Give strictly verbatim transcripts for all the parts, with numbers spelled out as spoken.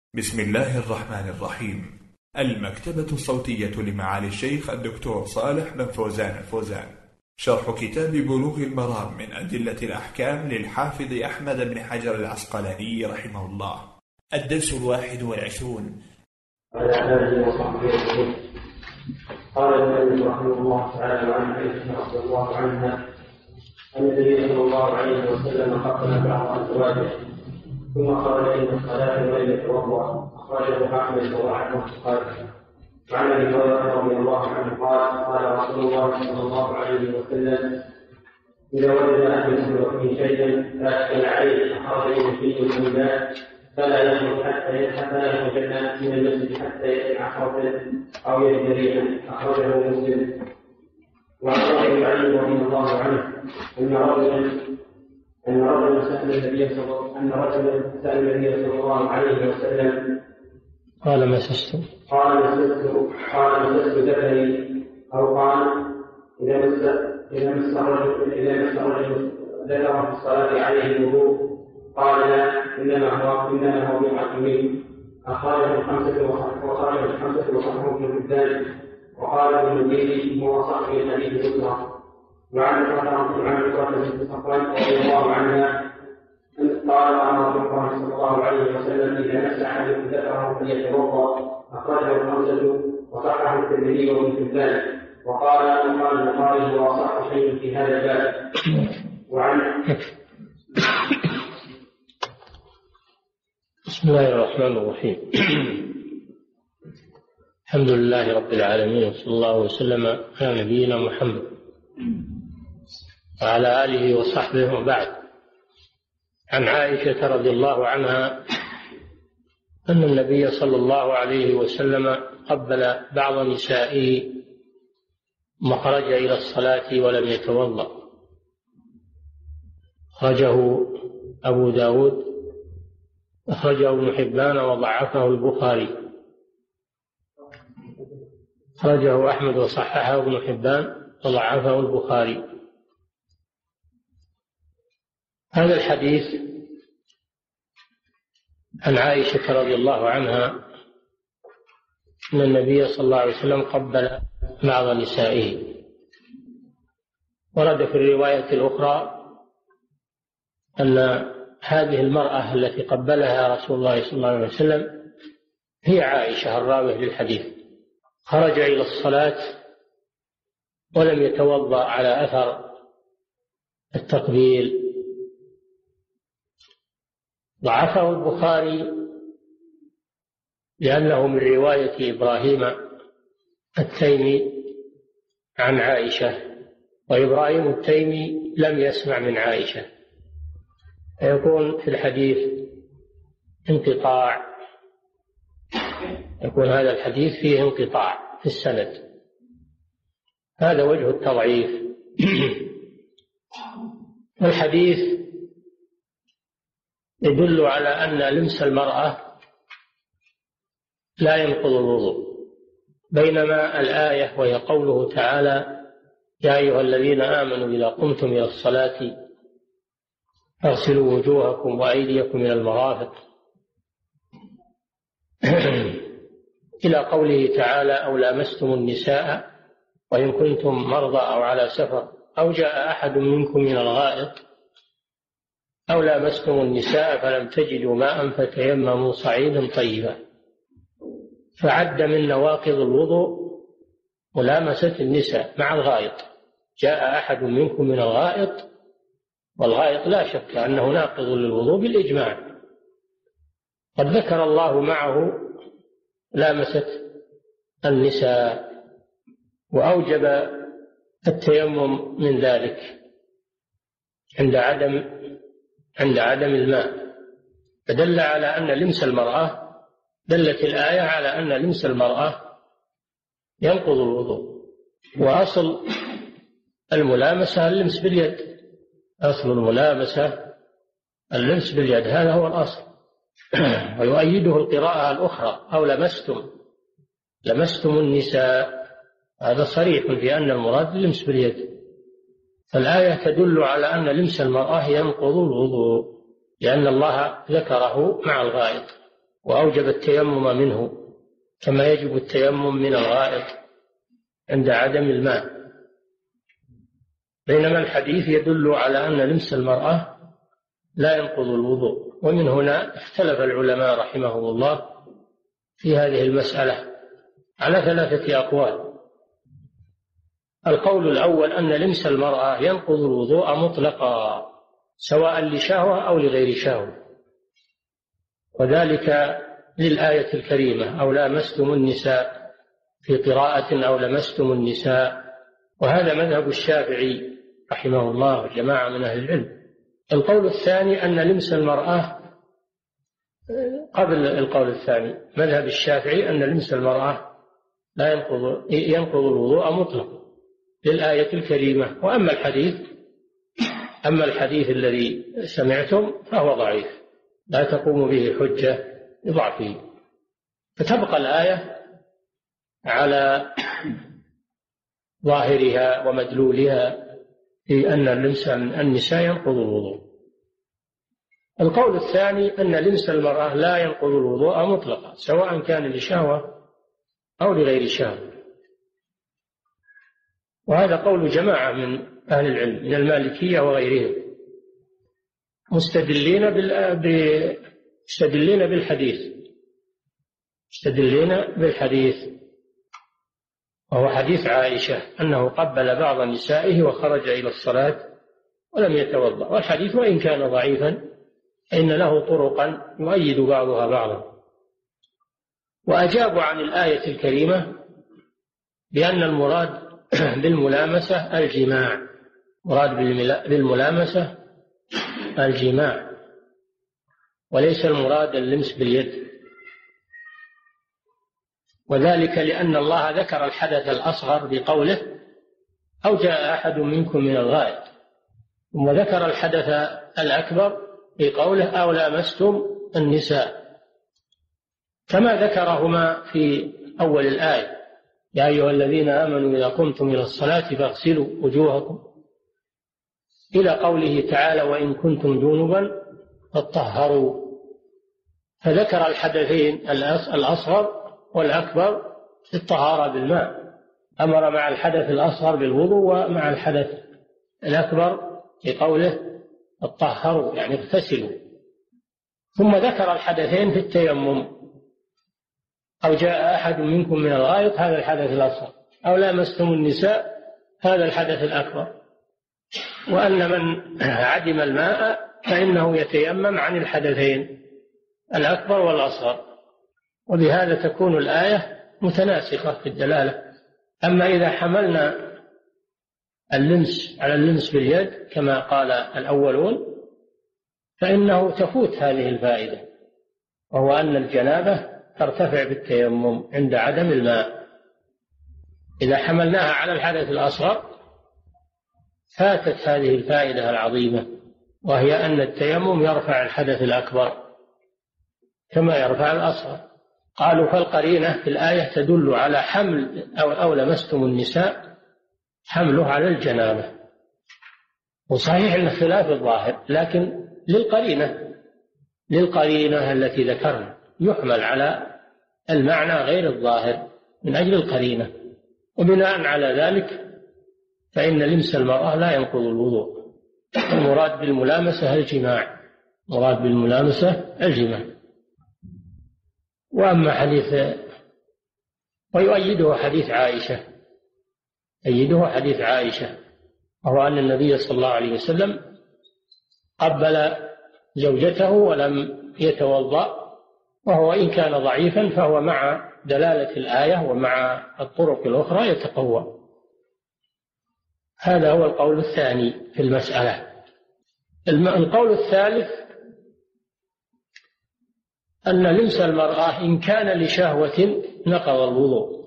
بسم الله الرحمن الرحيم. المكتبة الصوتية لمعالي الشيخ الدكتور صالح بن فوزان الفوزان، شرح كتاب بلوغ المرام من أدلة الأحكام للحافظ أحمد بن حجر العسقلاني رحمه الله. الدرس الواحد والعشرون. على آله وصحبه وسلم. قال المؤلف رحمه الله تعالى عن عائشة رضي الله عنها أن النبي صلى الله عليه وسلم قبل بعض أزواجه ثم خرج إلى الصلاة ولم يتوضأ، أخرجه أحمد وأحمد البخاري. وعن أبي هريرة رضي الله عنه قال قال رسول الله صلى الله عليه وسلم: إذا وجد أحدكم فيه شيئا فأشكل عليه أخرج فيه الأنباء فلا يخرج حتى يخرج من المسجد حتى يسمع صوتا أو يجد ريحا، أخرجه مسلم. وعن أبي علي رضي الله عنه أن رجلا أن رجلا سأل النبي صلى أن رجلا سأل النبي صلى الله عليه وسلم قال مسست قال مسست قال مسست ذكري، أو قال إذا مس إذا مس الرجل إذا مس الرجل ذكر في الصلاة عليه الوضوء، قال لا، إنما هو إنما هو بحكمه. أخرجه الخمسة وخرجه الخمسة وصححه ابن حبان، وقال ابن المديني هو صاحب الحديث الأسرة. وعن عن بنت صفوان رضي الله عنها قال قال رسول الله صلى الله عليه وسلم: إذا مس أحدكم ذكره فليتوضأ، أخرجه الخمسة وصححه الترمذي وابن حبان، وقال وقال البخاري هو أصح شيء في هذا الباب. وعن بسم الله الرحمن الرحيم. الحمد لله رب العالمين، وصلى الله وسلم على نبينا محمد وعلى آله وصحبه وبعد. عن عائشة رضي الله عنها أن النبي صلى الله عليه وسلم قبل بعض نسائه ثم خرج إلى الصلاة ولم يتوضأ. أخرجه أبو داود، أخرجه ابن حبان وضعفه البخاري، أخرجه أحمد وصححه ابن حبان وضعفه البخاري. هذا الحديث عن عائشة رضي الله عنها أن النبي صلى الله عليه وسلم قبل بعض نسائه. ورد في الرواية الأخرى أن هذه المرأة التي قبلها رسول الله صلى الله عليه وسلم هي عائشة الراوية للحديث. خرج إلى الصلاة ولم يتوضأ على أثر التقبيل. ضعفه البخاري لأنه من رواية إبراهيم التيمي عن عائشة، وإبراهيم التيمي لم يسمع من عائشة، فيكون في الحديث انقطاع، يكون هذا الحديث فيه انقطاع في السند. هذا وجه التضعيف. الحديث يدل على أن لمس المرأة لا ينقض الوضوء، بينما الآية وهي قوله تعالى: يا أيها الذين آمنوا إذا قمتم إلى الصلاة فاغسلوا وجوهكم وأيديكم إلى المرافق إلى قوله تعالى: أو لامستم النساء وإن كنتم مرضى أو على سفر أو جاء أحد منكم من الغائط أو لامستم النساء فلم تجدوا ماء فتيمموا صعيدا طيبا. فعد من نواقض الوضوء ملامسة النساء مع الغائط. جاء أحد منكم من الغائط، والغائط لا شك أنه ناقض للوضوء بالإجماع. قد ذكر الله معه لامسة النساء وأوجب التيمم من ذلك عند عدم عند عدم الماء، فدل على أن لمس المرأة دلت الآية على أن لمس المرأة ينقض الوضوء. وأصل الملامسة اللمس باليد، أصل الملامسة اللمس باليد، هذا هو الأصل. ويؤيده القراءة الأخرى: أو لمستم لمستم النساء، هذا صريح في أن المراد اللمس باليد. فالآية تدل على أن لمس المرأة ينقض الوضوء، لأن الله ذكره مع الغائط وأوجب التيمم منه كما يجب التيمم من الغائط عند عدم الماء، بينما الحديث يدل على أن لمس المرأة لا ينقض الوضوء. ومن هنا اختلف العلماء رحمهم الله في هذه المسألة على ثلاثة أقوال. القول الأول أن لمس المرأة ينقض الوضوء مطلقا سواء لشهوة أو لغير شهوة، وذلك للآية الكريمة أو لامستم النساء، في قراءة أو لمستم النساء، وهذا مذهب الشافعي رحمه الله وجماعة من أهل العلم. القول الثاني أن لمس المرأة قبل القول الثاني مذهب الشافعي أن لمس المرأة لا ينقض ينقض الوضوء مطلقا للآية الكريمة. وأما الحديث أما الحديث الذي سمعتم فهو ضعيف لا تقوم به حجة لضعفه، فتبقى الآية على ظاهرها ومدلولها في أن لمس النساء ينقض الوضوء. القول الثاني أن لمس المرأة لا ينقض الوضوء مطلقا سواء كان لشهوة أو لغير شهوة، وهذا قول جماعة من أهل العلم من المالكية وغيرهم مستدلين بال مستدلين بالحديث مستدلين بالحديث وهو حديث عائشة أنه قبل بعض نسائه وخرج إلى الصلاة ولم يتوضأ، والحديث وإن كان ضعيفا فإن له طرقا يؤيد بعضها بعضا. وأجابوا عن الآية الكريمة بأن المراد بالملامسة الجماع، مراد بالملامسة الجماع وليس المراد اللمس باليد، وذلك لأن الله ذكر الحدث الأصغر بقوله أو جاء أحد منكم من الغائط، ثم ذكر الحدث الأكبر بقوله أو لامستم النساء، كما ذكرهما في أول الآية يا أيها الذين آمنوا إذا قمتم إلى الصلاة فاغسلوا وجوهكم إلى قوله تعالى وإن كنتم جنبا فاطهروا، فذكر الحدثين الأصغر والأكبر في الطهارة بالماء، أمر مع الحدث الأصغر بالوضوء ومع الحدث الأكبر بقوله اطهروا يعني اغتسلوا، ثم ذكر الحدثين في التيمم أو جاء أحد منكم من الغائط هذا الحدث الأصغر أو لامستم النساء هذا الحدث الأكبر، وأن من عدم الماء فإنه يتيمم عن الحدثين الأكبر والأصغر، وبهذا تكون الآية متناسخة في الدلالة. أما إذا حملنا اللمس على اللمس باليد كما قال الأولون فإنه تفوت هذه الفائدة، وهو أن الجنابة ترتفع بالتيمم عند عدم الماء. إذا حملناها على الحدث الأصغر فاتت هذه الفائدة العظيمة، وهي أن التيمم يرفع الحدث الأكبر كما يرفع الأصغر. قالوا فالقرينة في الآية تدل على حمل أو, أو لمستم النساء حمله على الجنابة، وصحيح أن خلاف الظاهر لكن للقرينة للقرينة التي ذكرنا يحمل على المعنى غير الظاهر من أجل القرينة، وبناء على ذلك فإن لمس المرأة لا ينقض الوضوء. المراد بالملامسة الجماع مراد بالملامسة الجماع. وأما حديث ويؤيده حديث عائشة يؤيده حديث عائشة وهو أن النبي صلى الله عليه وسلم قبل زوجته ولم يتوضأ، وهو إن كان ضعيفا فهو مع دلالة الآية ومع الطرق الأخرى يتقوى. هذا هو القول الثاني في المسألة. القول الثالث أن لمس المرأة إن كان لشهوة نقض الوضوء،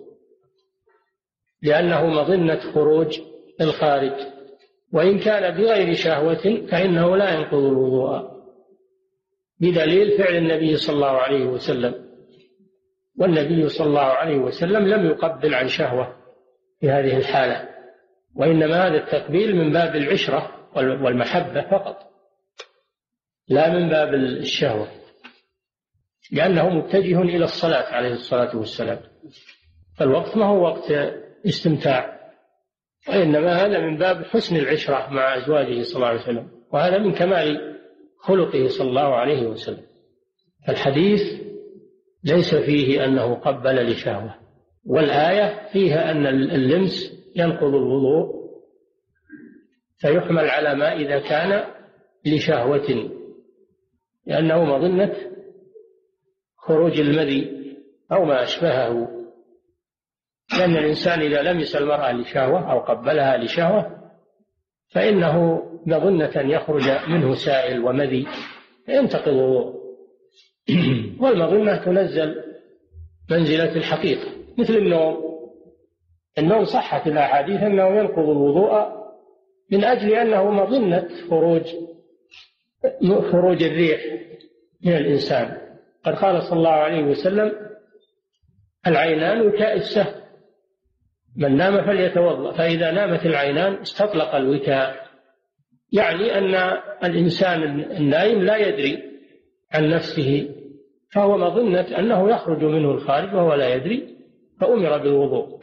لأنه مظنة خروج الخارج، وإن كان بغير شهوة فإنه لا ينقض الوضوء، بدليل فعل النبي صلى الله عليه وسلم، والنبي صلى الله عليه وسلم لم يقبل عن شهوة في هذه الحالة، وإنما هذا التقبيل من باب العشرة والمحبة فقط لا من باب الشهوة. لأنه متجه إلى الصلاة عليه الصلاة والسلام، فالوقت ما هو وقت استمتاع، وإنما هذا من باب حسن العشرة مع أزواجه صلى الله عليه وسلم، وهذا من كمال خلقه صلى الله عليه وسلم. الحديث ليس فيه أنه قبل لشهوة، والآية فيها أن اللمس ينقض الوضوء، فيحمل على ما إذا كان لشهوة، لأنه مظنة خروج المذي أو ما أشبهه، لأن الإنسان إذا لمس المرأة لشهوة أو قبلها لشهوة فإنه مظنة يخرج منه سائل ومذي ينتقض الوضوء. والمظنة تنزل منزلة الحقيقة، مثل النوم. النوم صحت الأحاديث أنه ينقض الوضوء من أجل أنه مظنة خروج خروج الريح من الإنسان. قد قال صلى الله عليه وسلم: العينان وكاء السهم، من نام فليتوضأ، فإذا نامت العينان استطلق الوكاء، يعني أن الإنسان النائم لا يدري عن نفسه، فهو مظنة أنه يخرج منه الخارج وهو لا يدري، فأمر بالوضوء.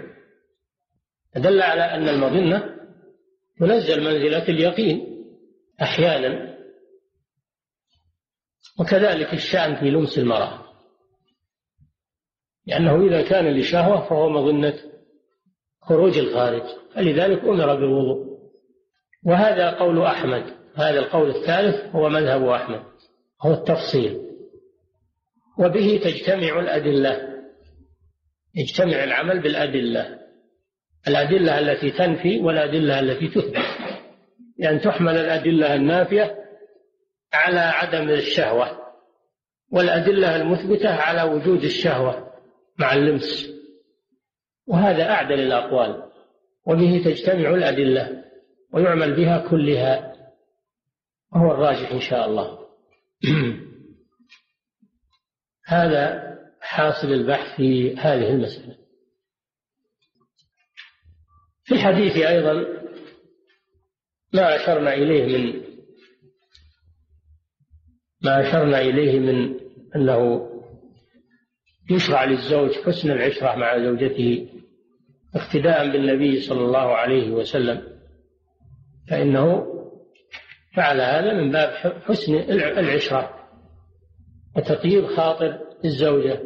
دل على أن المظنة تنزل منزلة اليقين أحيانا. وكذلك الشأن في لمس المرأة، لأنه إذا كان لشهوة فهو مظنة خروج الخارج، فلذلك أمر بالوضوء. وهذا قول أحمد، هذا القول الثالث هو مذهب أحمد، هو التفصيل، وبه تجتمع الأدلة، يجتمع العمل بالأدلة، الأدلة التي تنفي والأدلة التي تثبت، يعني تحمل الأدلة النافية على عدم الشهوة، والأدلة المثبتة على وجود الشهوة مع اللمس، وهذا أعدل الأقوال، وبه تجتمع الأدلة ويعمل بها كلها، وهو الراجح إن شاء الله. هذا حاصل البحث في هذه المسألة. في الحديث أيضا ما أشرنا إليه من ما أشرنا إليه من أنه يشرع للزوج حسن العشرة مع زوجته اقتداء بالنبي صلى الله عليه وسلم، فإنه فعل هذا من باب حسن العشرة وتطيب خاطر الزوجة.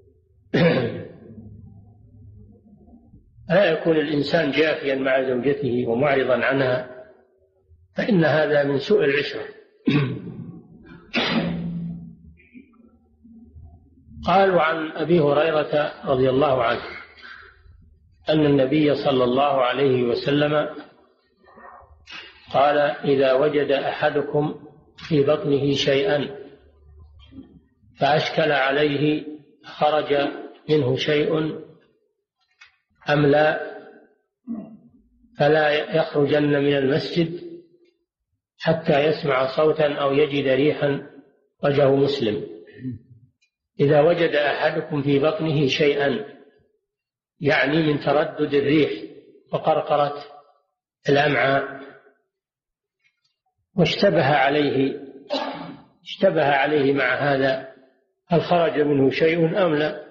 لا يكون الإنسان جافيا مع زوجته ومعرضا عنها، فإن هذا من سوء العشرة. قال: وعن أبي هريرة رضي الله عنه أن النبي صلى الله عليه وسلم قال: إذا وجد أحدكم في بطنه شيئا فأشكل عليه خرج منه شيء أم لا، فلا يخرجن من المسجد حتى يسمع صوتا أو يجد ريحا. رجاه مسلم. إذا وجد أحدكم في بطنه شيئا يعني من تردد الريح وقرقرة الأمعاء، واشتبه عليه اشتبه عليه مع هذا هل خرج منه شيء أم لا،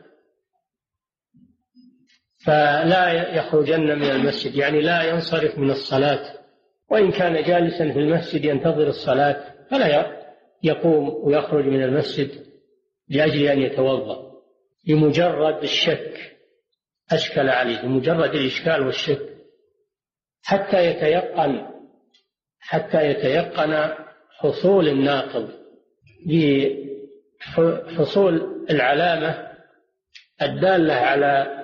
فلا يخرجن من المسجد، يعني لا ينصرف من الصلاة، وإن كان جالسا في المسجد ينتظر الصلاة فلا يقوم ويخرج من المسجد لأجل أن يتوضأ، بمجرد الشك أشكل عليه، بمجرد الإشكال والشك، حتى يتيقن حتى يتيقن حصول الناقض، بحصول العلامة الدالة على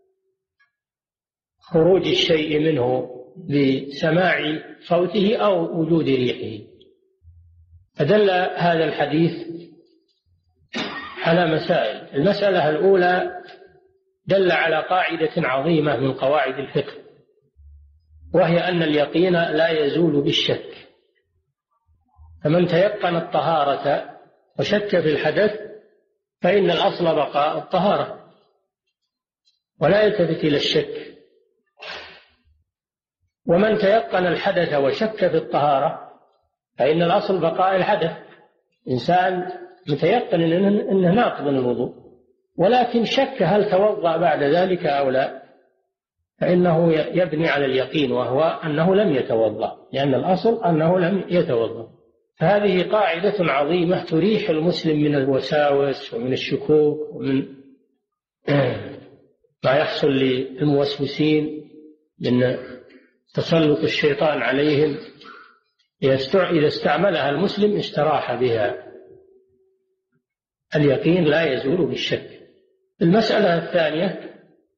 خروج الشيء منه بسماع صوته أو وجود ريحه. فدل هذا الحديث على مسائل. المسألة الأولى دل على قاعدة عظيمة من قواعد الفقه، وهي أن اليقين لا يزول بالشك، فمن تيقن الطهارة وشك في الحدث فإن الأصل بقاء الطهارة ولا يلتفت إلى الشك، ومن تيقن الحدث وشك في الطهارة فإن الأصل بقاء الحدث. إنسان متيقن أنه ناقض الوضوء، ولكن شك هل توضأ بعد ذلك أو لا، فإنه يبني على اليقين، وهو أنه لم يتوضأ، لأن الأصل أنه لم يتوضأ. فهذه قاعدة عظيمة تريح المسلم من الوساوس ومن الشكوك ومن ما يحصل للموسوسين من تسلط الشيطان عليهم. إذا استعملها المسلم استراح بها. اليقين لا يزول بالشك. المسألة الثانية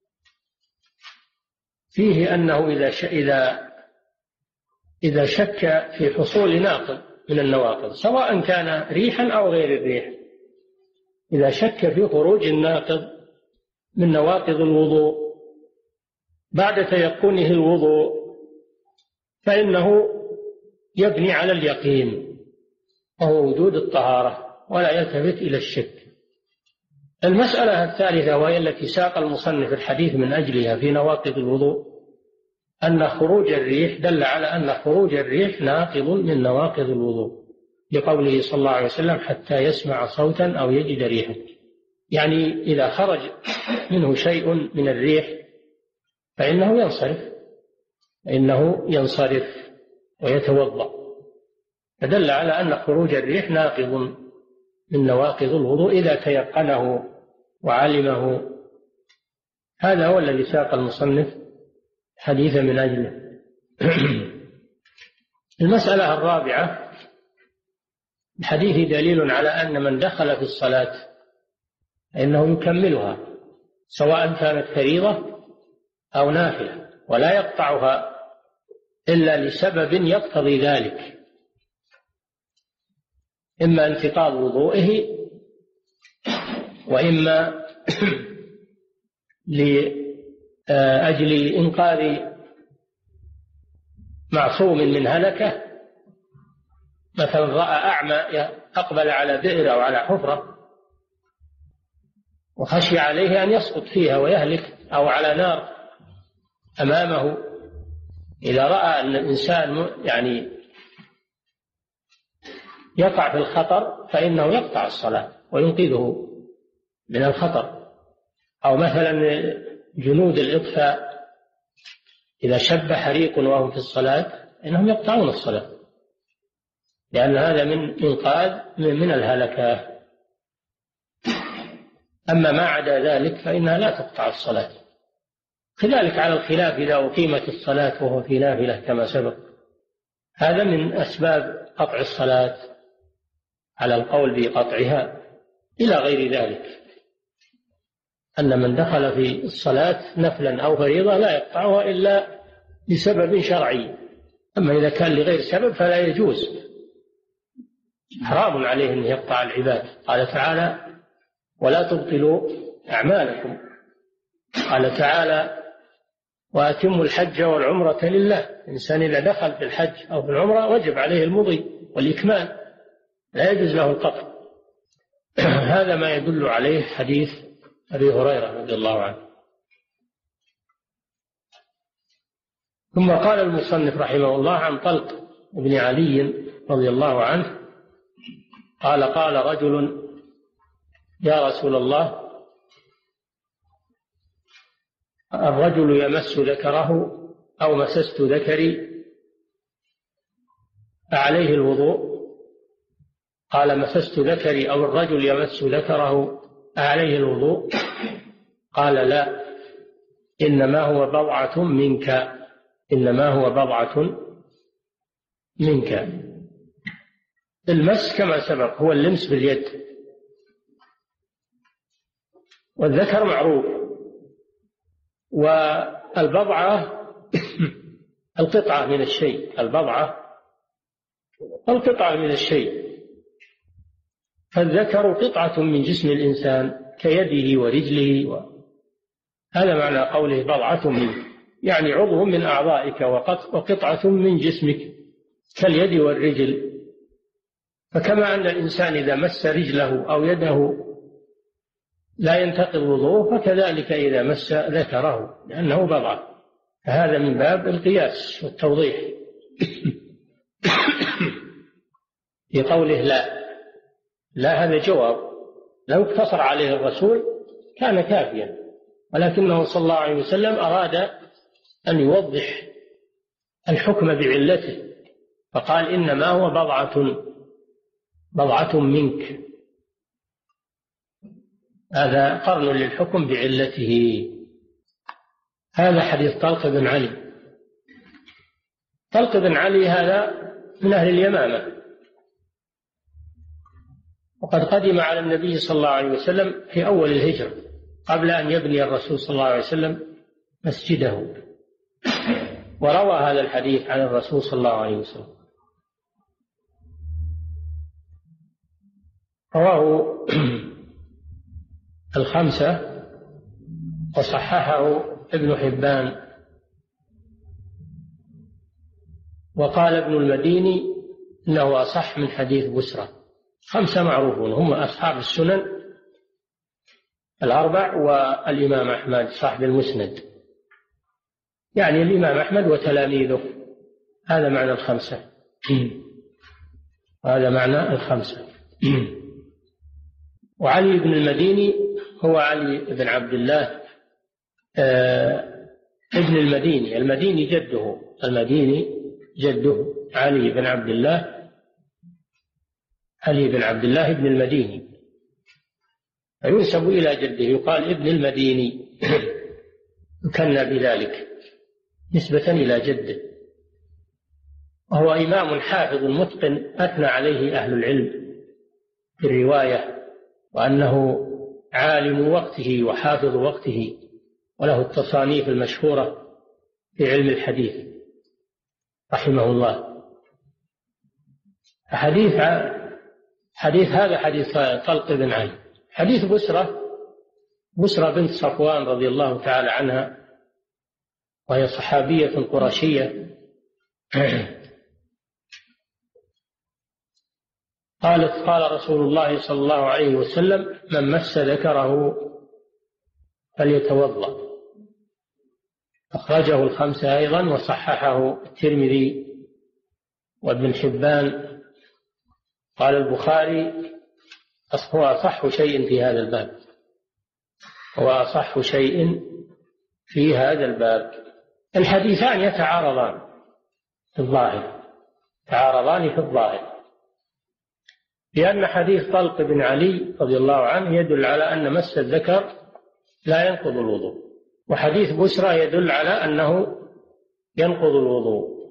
فيه أنه إذا إذا إذا شك في حصول ناقض من النواقض، سواء كان ريحا أو غير الريح، إذا شك في خروج الناقض من نواقض الوضوء بعد تيقنه الوضوء، فإنه يبني على اليقين وهو وجود الطهارة، ولا يلتفت إلى الشك. المسألة الثالثة وهي التي ساق المصنف الحديث من أجلها في نواقض الوضوء، أن خروج الريح دل على أن خروج الريح ناقض من نواقض الوضوء، لقوله صلى الله عليه وسلم حتى يسمع صوتا أو يجد ريحا، يعني إذا خرج منه شيء من الريح فإنه ينصرف فإنه ينصرف ويتوضأ. فدل على أن خروج الريح ناقض من نواقض الوضوء إذا تيقنه وعلمه. هذا هو الذي ساق المصنف حديث من أجله. المسألة الرابعة، الحديث دليل على أن من دخل في الصلاة فإنه يكملها سواء كانت فريضة أو نافلة، ولا يقطعها إلا لسبب يقتضي ذلك، إما انتقاض وضوئه، وإما لأجل إنقاذ معصوم من هلكة، مثلا رأى أعمى أقبل على بئر أو على حفرة وخشي عليه أن يسقط فيها ويهلك، أو على نار أمامه. إذا رأى أن الإنسان يعني يقع في الخطر فإنه يقطع الصلاة وينقذه من الخطر. أو مثلا جنود الإطفاء إذا شب حريق وهم في الصلاة إنهم يقطعون الصلاة، لأن هذا من إنقاذ من الهلكة. أما ما عدا ذلك فإنها لا تقطع الصلاة. كذلك على الخلاف إذا أقيمت الصلاة وهو في نافلة كما سبق، هذا من أسباب قطع الصلاة على القول بقطعها، إلى غير ذلك، أن من دخل في الصلاة نفلا أو فريضة لا يقطعها إلا لسبب شرعي. أما إذا كان لغير سبب فلا يجوز، حرام عليه أن يقطع العباد. قال تعالى ولا تبطلوا أعمالكم. قال تعالى وأتموا الحج والعمرة لله. الإنسان إذا دخل في الحج أو في العمرة وجب عليه المضي والإكمال، لا يجوز له القطع. هذا ما يدل عليه حديث أبي هريرة رضي الله عنه. ثم قال المصنف رحمه الله عن طلق بن علي رضي الله عنه قال قال رجل يا رسول الله الرجل يمس ذكره أو مسست ذكري فعليه الوضوء؟ قال مسست ذكري أو الرجل يمس ذكره أعليه الوضوء؟ قال لا، إنما هو بضعة منك، إنما هو بضعة منك. المس كما سبق هو اللمس باليد، والذكر معروف، والبضعة القطعة من الشيء، البضعة القطعة من الشيء. فالذكر قطعة من جسم الإنسان كيده ورجله و... هذا معنى قوله بضعة منك، يعني عضو من أعضائك وقطعة من جسمك كاليد والرجل. فكما أن الإنسان إذا مس رجله أو يده لا ينتقض وضوءه، فكذلك إذا مس ذكره لأنه بضعة. فهذا من باب القياس والتوضيح. في قوله لا، لا، هذا جواب، لو اقتصر عليه الرسول كان كافيا، ولكنه صلى الله عليه وسلم أراد أن يوضح الحكم بعلته، فقال إنما هو بضعة بضعة منك. هذا قرن للحكم بعلته. هذا حديث طلق بن علي. طلق بن علي هذا من أهل اليمامة، وقد قدم على النبي صلى الله عليه وسلم في أول الهجرة قبل أن يبني الرسول صلى الله عليه وسلم مسجده، وروى هذا الحديث عن الرسول صلى الله عليه وسلم. رواه الخمسة وصححه ابن حبان، وقال ابن المديني إنه أصح من حديث بسرى. خمسة معروفون هم أصحاب السنن الأربع والإمام أحمد صاحب المسند، يعني الإمام أحمد وتلاميذه، هذا معنى الخمسة. هذا معنى الخمسة. وعلي بن المديني هو علي بن عبد الله آه ابن المديني، المديني جده، المديني جده علي بن عبد الله، علي بن عبد الله ابن المديني، فينسب إلى جده، يقال ابن المديني، يكنى بذلك نسبة إلى جده. وهو إمام حافظ متقن أثنى عليه أهل العلم في الرواية، وأنه عالم وقته وحافظ وقته، وله التصانيف المشهورة في علم الحديث رحمه الله. حديث حديث هذا حديث طلق بن علي. حديث بسرة بسرة بنت صفوان رضي الله تعالى عنها، وهي صحابية قرشية، قالت قال رسول الله صلى الله عليه وسلم من مس ذكره فليتوضأ. أخرجه الخمسة أيضا وصححه الترمذي وابن حبان. قال البخاري هو أصح شيء في هذا الباب، هو أصح شيء في هذا الباب. الحديثان يتعارضان في الظاهر، تعارضان في الظاهر، لأن حديث طلق بن علي رضي الله عنه يدل على أن مس الذكر لا ينقض الوضوء، وحديث بسرى يدل على أنه ينقض الوضوء.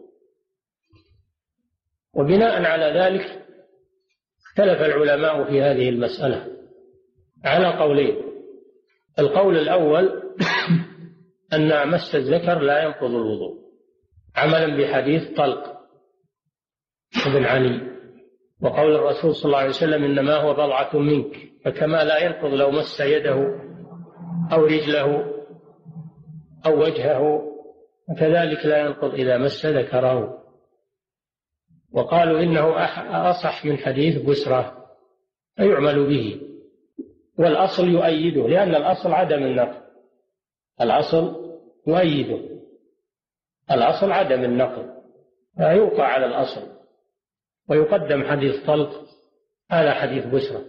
وبناء على ذلك اختلف العلماء في هذه المسألة على قولين. القول الأول أن مس الذكر لا ينقض الوضوء عملا بحديث طلق بن علي، وقول الرسول صلى الله عليه وسلم إنما هو بضعة منك، فكما لا ينقض لو مس يده أو رجله أو وجهه، وكذلك لا ينقض إذا مس ذكره. وقالوا إنه أصح من حديث بسرى فيعمل به، والأصل يؤيده، لأن الأصل عدم النقض، الأصل يؤيده، الأصل عدم النقض، فيوقع على الأصل ويقدم حديث طلق على حديث بسرى.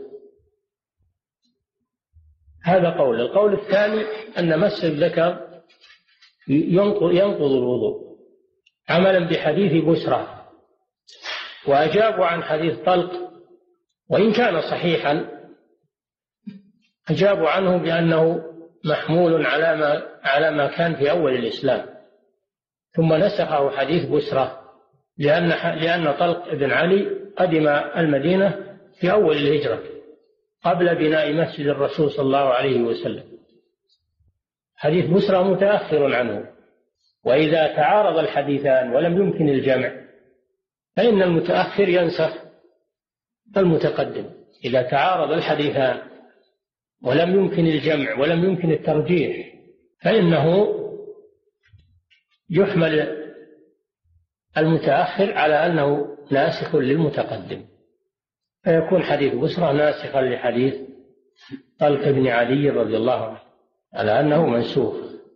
هذا قول. القول الثاني أن مس الذكر ينقض الوضوء عملا بحديث بسرى، وأجابوا عن حديث طلق وإن كان صحيحا، أجابوا عنه بأنه محمول على ما على ما كان في أول الإسلام، ثم نسخه حديث بسرى، لأن لأن طلق بن علي قدم المدينة في أول الهجرة قبل بناء مسجد الرسول صلى الله عليه وسلم. حديث بسرى متأخر عنه، وإذا تعارض الحديثان ولم يمكن الجمع فإن المتأخر ينسخ المتقدم. إذا تعارض الحديثان ولم يمكن الجمع ولم يمكن الترجيح فإنه يحمل المتأخر على أنه ناسخ للمتقدم، فيكون حديث بسرى ناسخا لحديث طلق بن علي رضي الله عنه على أنه منسوخ.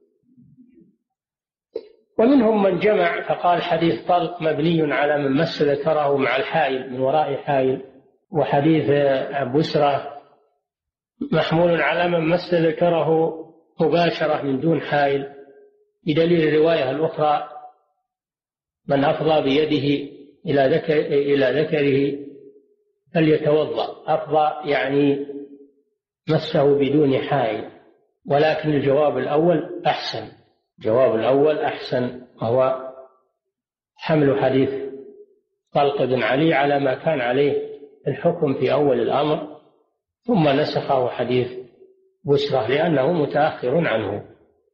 ومنهم من جمع فقال حديث طلق مبني على من مس ذكره مع الحائل من وراء حائل، وحديث بسرة محمول على من مس ذكره مباشرة من دون حائل، بدليل الرواية الأخرى من أفضى بيده إلى ذكر إلى ذكره فليتوضأ. أفضى يعني مسه بدون حائل، ولكن الجواب الأول أحسن، الجواب الأول أحسن، وهو حمل حديث طلق بن علي على ما كان عليه الحكم في أول الأمر، ثم نسخه حديث بسرة لأنه متأخر عنه.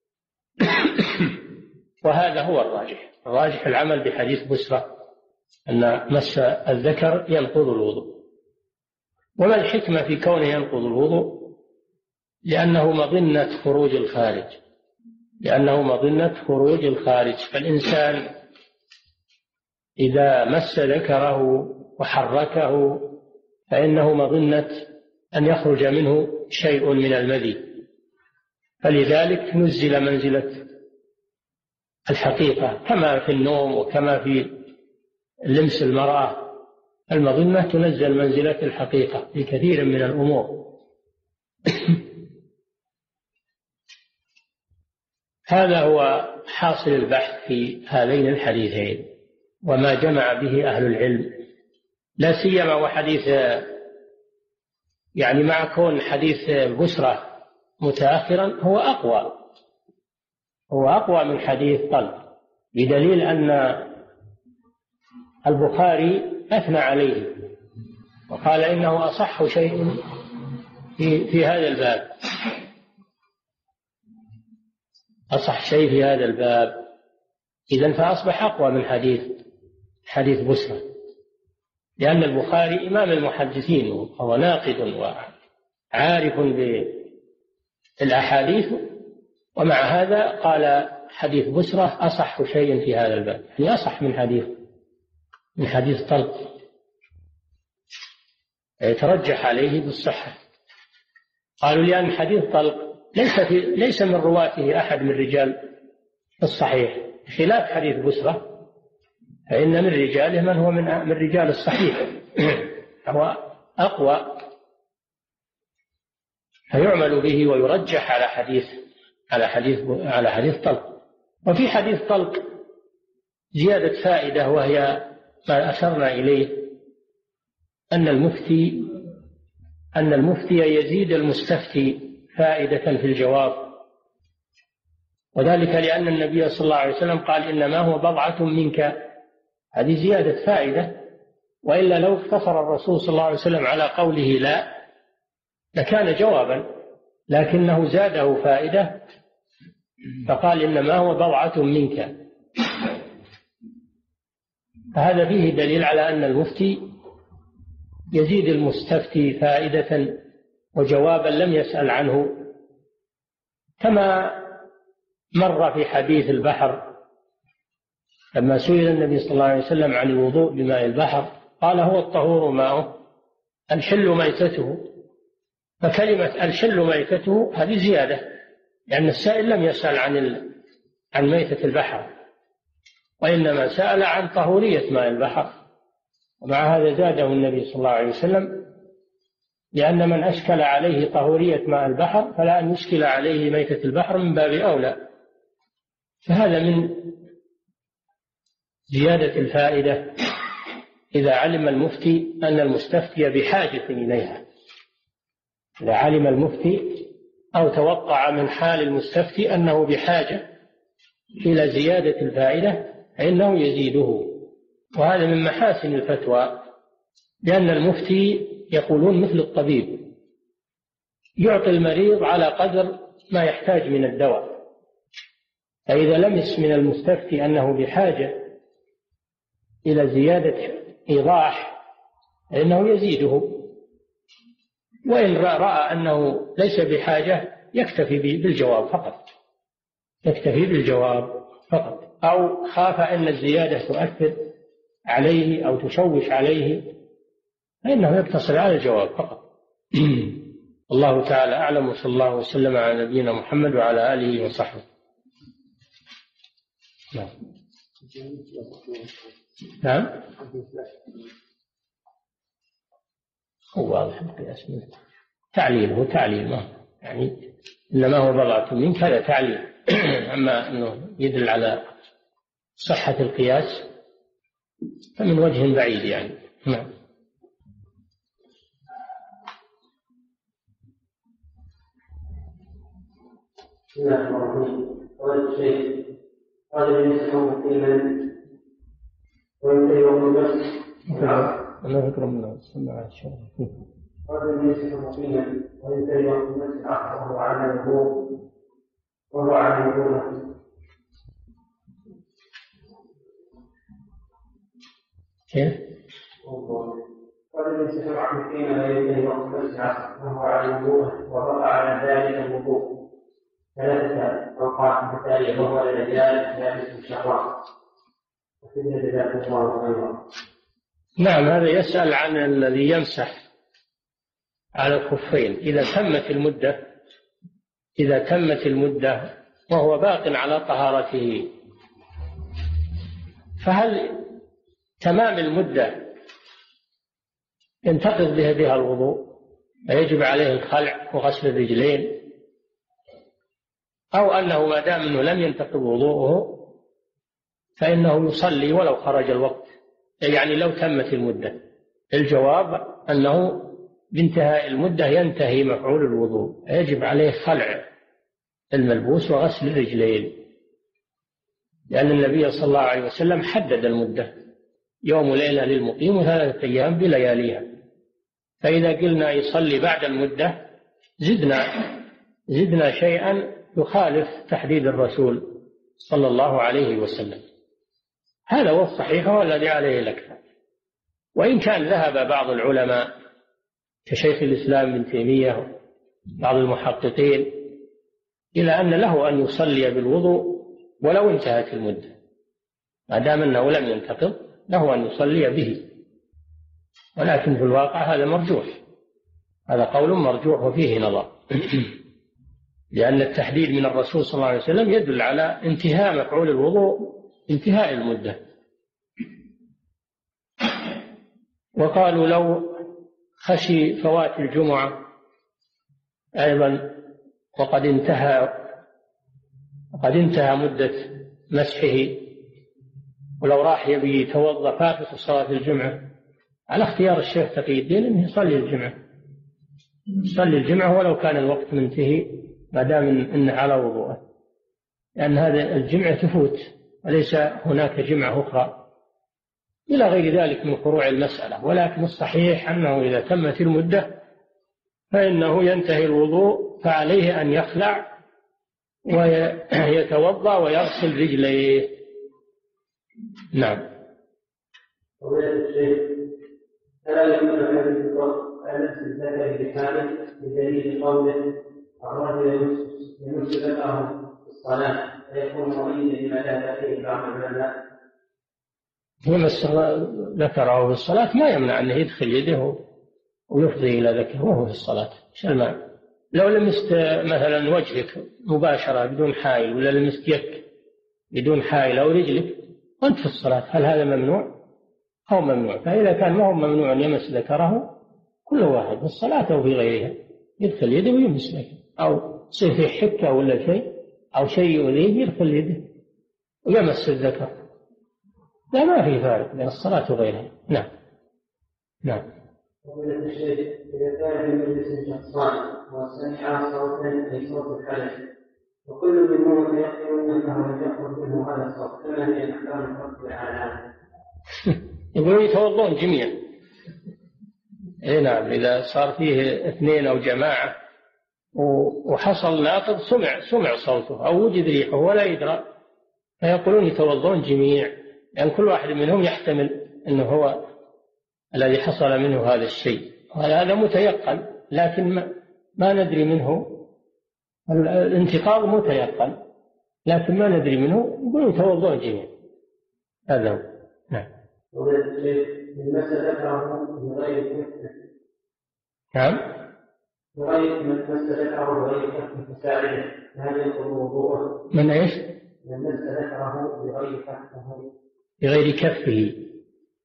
وهذا هو الراجح، الراجح العمل بحديث بسرة أن مس الذكر ينقض الوضوء. وما الحكمة في كونه ينقض الوضوء؟ لأنه مظنة خروج الخارج، لأنه مظنة خروج الخارج. فالإنسان إذا مس ذكره وحركه فإنه مظنة أن يخرج منه شيء من المذي، فلذلك نزل منزلة الحقيقة، كما في النوم وكما في لمس المرأة، المظنة تنزل منزلة الحقيقة في كثير من الأمور. هذا هو حاصل البحث في هذين الحديثين وما جمع به أهل العلم، لا سيما وحديث يعني مع كون حديث بسرة متأخرا هو أقوى، هو أقوى من حديث طلق، بدليل أن البخاري أثنى عليه وقال إنه أصح شيء في, في هذا الباب، أصح شيء في هذا الباب. إذن فأصبح أقوى من حديث حديث بسرة، لأن البخاري إمام المحدثين وهو ناقد وعارف بالأحاديث، ومع هذا قال حديث بسرة أصح شيء في هذا الباب، يعني أصح من حديث من حديث طلق، يترجح عليه بالصحة. قالوا لأن حديث طلق ليس في ليس من رواته أحد من رجال الصحيح، خلاف حديث بسرة فإن من رجاله من هو من من رجال الصحيح، هو أقوى، فيعمل به ويرجح على حديث على حديث على حديث طلق. وفي حديث طلق زيادة فائدة، وهي ما أشرنا إليه، أن المفتي أن المفتي يزيد المستفتي فائدة في الجواب، وذلك لأن النبي صلى الله عليه وسلم قال إنما هو بضعة منك، هذه زيادة فائدة، وإلا لو اقتصر الرسول صلى الله عليه وسلم على قوله لا لكان جوابا، لكنه زاده فائدة فقال إنما هو بضعة منك. فهذا فيه دليل على أن المفتي يزيد المستفتي فائدة وجوابا لم يسأل عنه، كما مر في حديث البحر لما سئل النبي صلى الله عليه وسلم عن الوضوء بماء البحر قال هو الطهور ماؤه الحل ميتته، فكلمة الحل ميتته هذه زيادة، لأن السائل لم يسأل عن عن ميتة البحر، وإنما سأل عن طهورية ماء البحر، ومع هذا زاده النبي صلى الله عليه وسلم، لأن من أشكل عليه طهورية ماء البحر فلا أن يشكل عليه ميتة البحر من باب أولى. فهذا من زيادة الفائدة إذا علم المفتي أن المستفتي بحاجة إليها، إذا علم المفتي أو توقع من حال المستفتي أنه بحاجة إلى زيادة الفائدة فإنه يزيده. وهذا من محاسن الفتوى، لأن المفتي يقولون مثل الطبيب يعطي المريض على قدر ما يحتاج من الدواء، فإذا لمس من المستفتي أنه بحاجة إلى زيادة إيضاح فإنه يزيده، وإن رأى أنه ليس بحاجة يكتفي بالجواب فقط، يكتفي بالجواب فقط، أو خاف أن الزيادة تؤثر عليه أو تشوش عليه فإنه يقتصر على الجواب فقط. الله تعالى أعلم، وصلى الله وسلم على نبينا محمد وعلى آله وصحبه. نعم. نعم. هو واضح القياس منه تعليل، هو تعليل ما يعني إنما هو بضعة منك، هذا تعليل. أما أنه يدل على صحة القياس فمن وجه بعيد يعني. نعم. بسم الله الرحمن الرحيم. قال الشيخ قال لي سمع قيلا وينتهي وقت بس أنا فكرة من السماعة الشيخ قال لي سمع قيلا وينتهي وقت بس وهو على الوضوء وهو على الوضوء. كيف؟ قال لي سمع قيلا وينتهي وقت بس وهو على الوضوء وهو على ذلك الوضوء ثلاثة أوقات متتالية وهو الرجال ثالث الشهوات. نعم. هذا يسأل عن الذي يمسح على الخفين إذا تمت المدة إذا تمت المدة وهو باق على طهارته، فهل تمام المدة ينتقض بها بها الوضوء فيجب عليه الخلع وغسل الرجلين، أو أنه ما دام أنه لم ينتقض وضوءه فإنه يصلي ولو خرج الوقت، يعني لو تمت المدة؟ الجواب أنه بانتهاء المدة ينتهي مفعول الوضوء، يجب عليه خلع الملبوس وغسل الرجلين، لأن النبي صلى الله عليه وسلم حدد المدة يوم وليلة للمقيم وثلاثة أيام بلياليها، فإذا قلنا يصلي بعد المدة زدنا زدنا شيئا يخالف تحديد الرسول صلى الله عليه وسلم. هذا هو الصحيح والذي عليه الأكثر، وإن كان ذهب بعض العلماء كشيخ الإسلام ابن تيمية بعض المحققين إلى أن له أن يصلي بالوضوء ولو انتهت المدة، ما دام أنه لم ينتقض له أن يصلي به، ولكن في الواقع هذا مرجوح، هذا قول مرجوح وفيه نظر. لأن التحديد من الرسول صلى الله عليه وسلم يدل على انتهاء مفعول الوضوء انتهاء المدة. وقالوا لو خشي فوات الجمعة أيضا وقد انتهى قد انتهى مدة مسحه، ولو راح يبي يتوضأ فاتت صلاة الجمعة، على اختيار الشيخ تقي الدين أنه يصلي الجمعة يصلي الجمعة ولو كان الوقت منتهي ما دام أنه على وضوءه، لأن هذا الجمعة تفوت وليس هناك جمعة أخرى إلى غير ذلك من فروع المسألة. ولكن الصحيح أنه إذا تمت المدة فإنه ينتهي الوضوء، فعليه أن يخلع ويتوضأ ويغسل رجليه. نعم. ألا يكون هذا الفرق أنس الذكر بحاله بدليل قوله الرجل يمس ذكره في الصلاة فيكون مريضا لما لا تأتيه بعض العلماء؟ يمس ذكره في الصلاة ما يمنع أنه يدخل يده ويفضي إلى ذكره وهو في الصلاة. إيش المانع؟ لو لمست مثلا وجهك مباشرة بدون حائل، ولا لمست يدك بدون حائل أو رجلك وأنت في الصلاة، هل هذا ممنوع أو ممنوع؟ فإذا كان ما هو ممنوع أن يمس ذكره، كل واحد في الصلاة أو في غيرها يدخل يده ويمس ذكره، أو يصير في حكة ولا شيء أو شيء يؤذيه يدخل يده ويمس الذكر، لا ما في فارق بين الصلاة وغيرها. نعم. نعم. وقلت الشيخ إذا كان في مجلس شخصان وسمع صوتا أي صوت الحدث وكل منهم يقول أنه لم يخرج منه هذا الصوت، فما هي الأحكام الفرق على هذا؟ يقولون يتوضون جميعا. اي نعم، إذا صار فيه اثنين أو جماعة وحصل ناقض سمع سمع صوته أو وجد ريحه ولا يدرى، فيقولون يتوضون جميع، لأن يعني كل واحد منهم يحتمل أنه هو الذي حصل منه هذا الشيء، وهذا متيقن، لكن ما, ما ندري منه، الانتقاض متيقن لكن ما ندري منه، يقولون يتوضون جميع. هذا هو. نعم. المسألة ذكره بغير كفه. نعم. بغير من مسألة ذكره بغير كفه فساعده، هل ينقض وضوءه؟ من ايش؟ من مسألة ذكره بغير كفه. بغير كفه.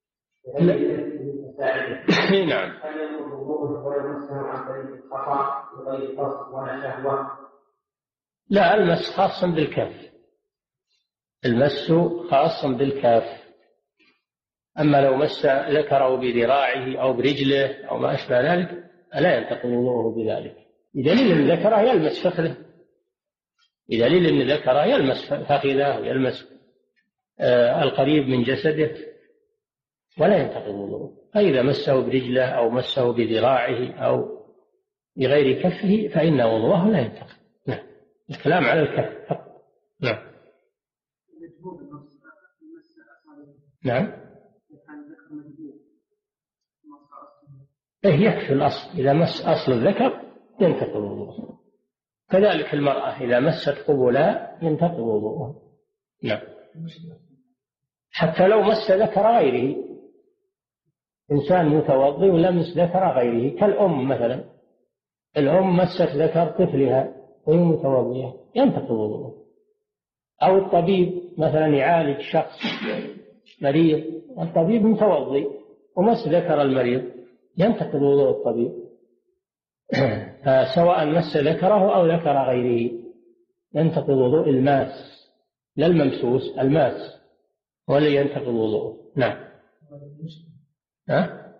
نعم. هل ينقض وضوءه ويمسه عن طريق الخطأ بغير قصد ولا شهوة؟ لا، المس خاص بالكف، المس خاص بالكف. أما لو مس ذكره بذراعه أو برجله أو ما أشبه ذلك لا ينتقض وضوءه بذلك، بدليل أن ذكره يلمس فخذه، بدليل أن ذكره يلمس فخذه ويلمس آه القريب من جسده ولا ينتقض وضوءه. فإذا مسه برجله أو مسه بذراعه أو بغير كفه فإن وضوءه لا ينتقض. نعم، الكلام على الكف فقط. نعم. نعم. إيه يكفي الأصل، إذا مس أصل الذكر ينتقض وضوءه، كذلك المرأة إذا مست قبلها ينتقض وضوءها. نعم. حتى لو مس ذكر غيره، إنسان متوضئ ولمس ذكر غيره كالأم مثلا، الأم مست ذكر طفلها وهي متوضئة ينتقض وضوءه. أو الطبيب مثلا يعالج شخص مريض، الطبيب متوضئ ومس ذكر المريض ينتقض وضوء الطبيب. فسواء مس ذكره أو ذكر غيره ينتقض وضوء الماس، لا الممسوس، الماس هو الذي ينتقض وضوءه. نعم. ها؟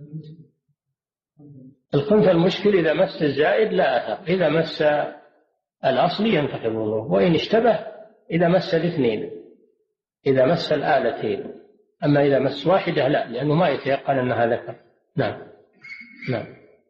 الخنث المشكل إذا مس الزائد لا أثر، إذا مس الأصل ينتقض وضوءه، وإن اشتبه إذا مس الاثنين، إذا مس الآلتين. أما إذا مس واحدة لا، لأنه ما يتيقن أنها ذكر. نعم. نعم.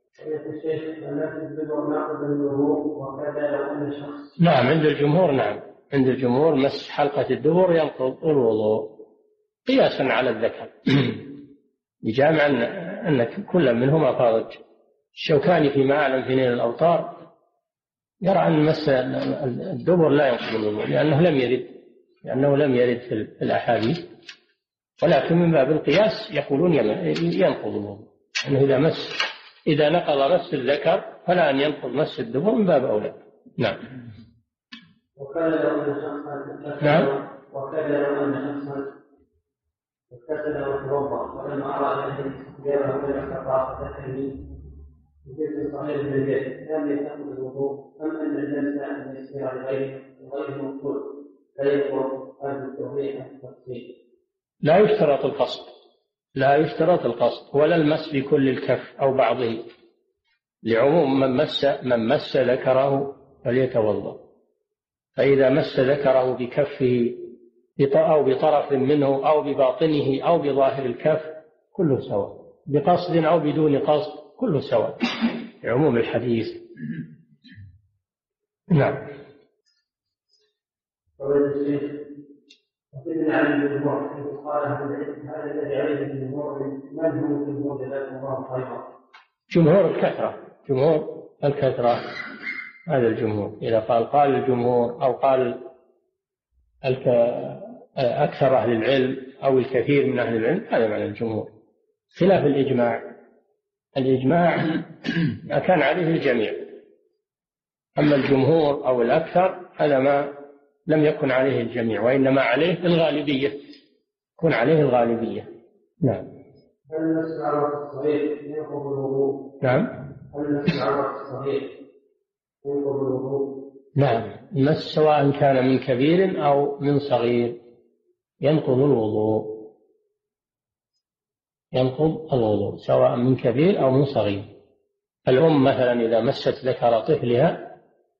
نعم عند الجمهور، نعم عند الجمهور مس حلقة الدبر ينقض الوضوء قياسا على الذكر بجامع أن كل منهما فارج. الشوكاني في معالم في نيل الأوطار يرى أن مس الدبر لا ينقض الوضوء لأنه لم يرد لأنه لم يرد في الأحاديث، ولكن من باب القياس يقولون ينقض الوضوء، أنه إذا مس إذا نقض مس الذكر فلا أن ينقض مس الدبر من باب أولى. نعم. وكان لو أن شخصا نعم. وكان لو أن شخصا اغتسل وتوضأ ولما أراد أن يستقبله من الخطأ فتحمي وجد صغير من البيت لم يتخذ الوضوء، أم أن الجلسة أن يسير لغيره وغير مقصود لا يقول هذا التوضيح التفصيل؟ لا يشترط القصد، لا يشترط القصد ولا المس بكل الكف أو بعضه، لعموم من مس من مس ذكره فليتوضأ. فإذا مس ذكره بكفه أو بطرف منه أو بباطنه أو بظاهر الكف كله سواء، بقصد أو بدون قصد كله سواء، عموم الحديث. نعم. وإذن على الجمهور قال هذا الذي عليه الجمهور من هم الجمهور جزاكم الله خيرا؟ جمهور الكثرة، جمهور الكثرة هذا الجمهور. إذا قال قال الجمهور أو قال أكثر أهل العلم أو الكثير من أهل العلم هذا معنى الجمهور، خلاف الإجماع. الإجماع ما كان عليه الجميع، أما الجمهور أو الأكثر هذا ما لم يكن عليه الجميع، وإنما عليه الغالبية، يكون عليه الغالبية. نعم. هل نفس العورة الصغير ينقض الوضوء؟ نعم. هل نفس العورة الصغير ينقض الوضوء؟ نعم، مس سواء كان من كبير أو من صغير ينقض الوضوء، ينقض الوضوء سواء من كبير أو من صغير. الأم مثلا إذا مست ذكر طفلها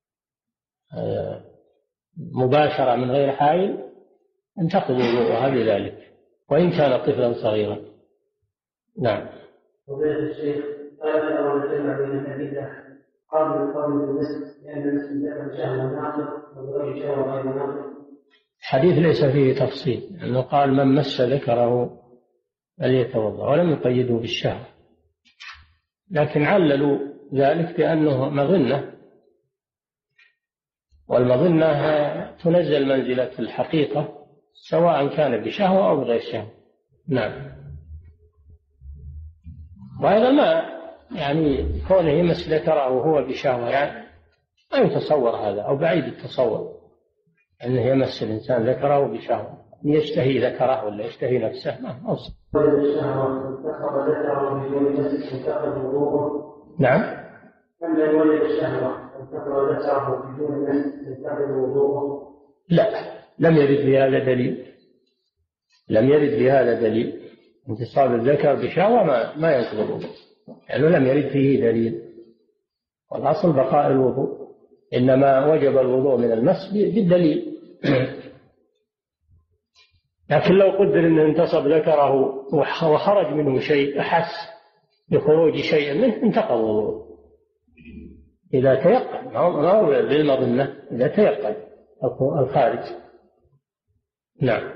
مباشرة من غير حائل انتقض وضوءها بذلك وإن كان طفلا صغيرا. نعم. وبين الشيخ قال أول جمع بين الأدلة قبل القول بالنسب لأن النسب ذكر شهوة ناقض وغير شهوة غير ناقض. الحديث ليس فيه تفصيل، أنه قال من مس ذكره فليتوضأ ولم يقيده بالشهوة، لكن عللوا ذلك بأنه مظنة، والمظنة تنزل منزلة الحقيقة سواء كان بشهوة أو بغير شهوة. نعم. وهذا ما يعني كونه يمس ذكره وهو بشهوة يعني ما يتصور هذا، أو بعيد التصور أنه يمس الإنسان ذكره بشهوة، يشتهي ذكره ولا يشتهي نفسه، ما أوصل. وجد الشهوة اتخذ ذكره بدون مس انتقض وضوءه. نعم. أما وجد الشهوة اتخذ ذكره بدون مس انتقض وضوءه. لا، لم يرد بهذا دليل، لم يرد بهذا دليل. انتصاب الذكر بشهوة ما ما ينقض الوضوء، لأنه يعني لم يرد فيه دليل، والأصل بقاء الوضوء، إنما وجب الوضوء من المس بالدليل. لكن لو قدر أنه انتصب ذكره وخرج منه شيء، أحس بخروج شيء منه، انتقض الوضوء إذا تيقن، ما هو للمظنة، إذا تيقن الخارج. نعم.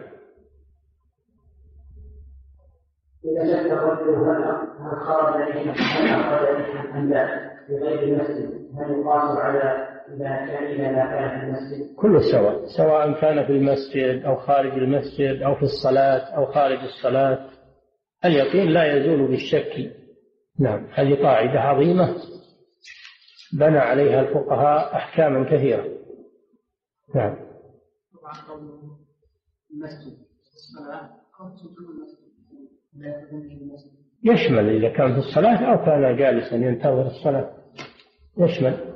إذا شك الرجل هل خرج عليه أم لا في غير المسجد، هل يقاس على إذا كان إذا لا كان في المسجد؟ كله سواء، سواء كان في المسجد أو خارج المسجد أو في الصلاة أو خارج الصلاة، اليقين لا يزول بالشك. نعم، هذه قاعدة عظيمة بنى عليها الفقهاء أحكاما كثيرة. نعم. طبعا قول المسجد الصلاة أو سكون المسجد لا يكون في المسجد يشمل إذا كان في الصلاة أو كان جالسا ينتظر الصلاة، يشمل.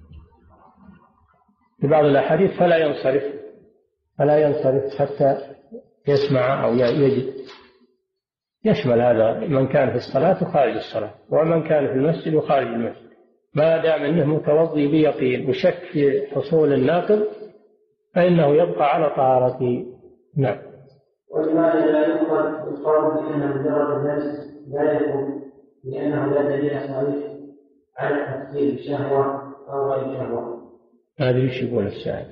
في بعض الأحاديث فلا ينصرف فلا ينصرف حتى يسمع أو يجد، يشمل هذا من كان في الصلاة وخارج الصلاة، ومن كان في المسجد وخارج المسجد، ما دام أنه متوضي بيقين وشك في حصول الناقض فإنه يبقى على طهارته. نعم. ولماذا لا يؤخذ القول بأن مجرد النفس لا يكون، لأنه لا دليل صريح على تفسير الشهوة أو غير شهوة؟ هذا ايش يقول السائل؟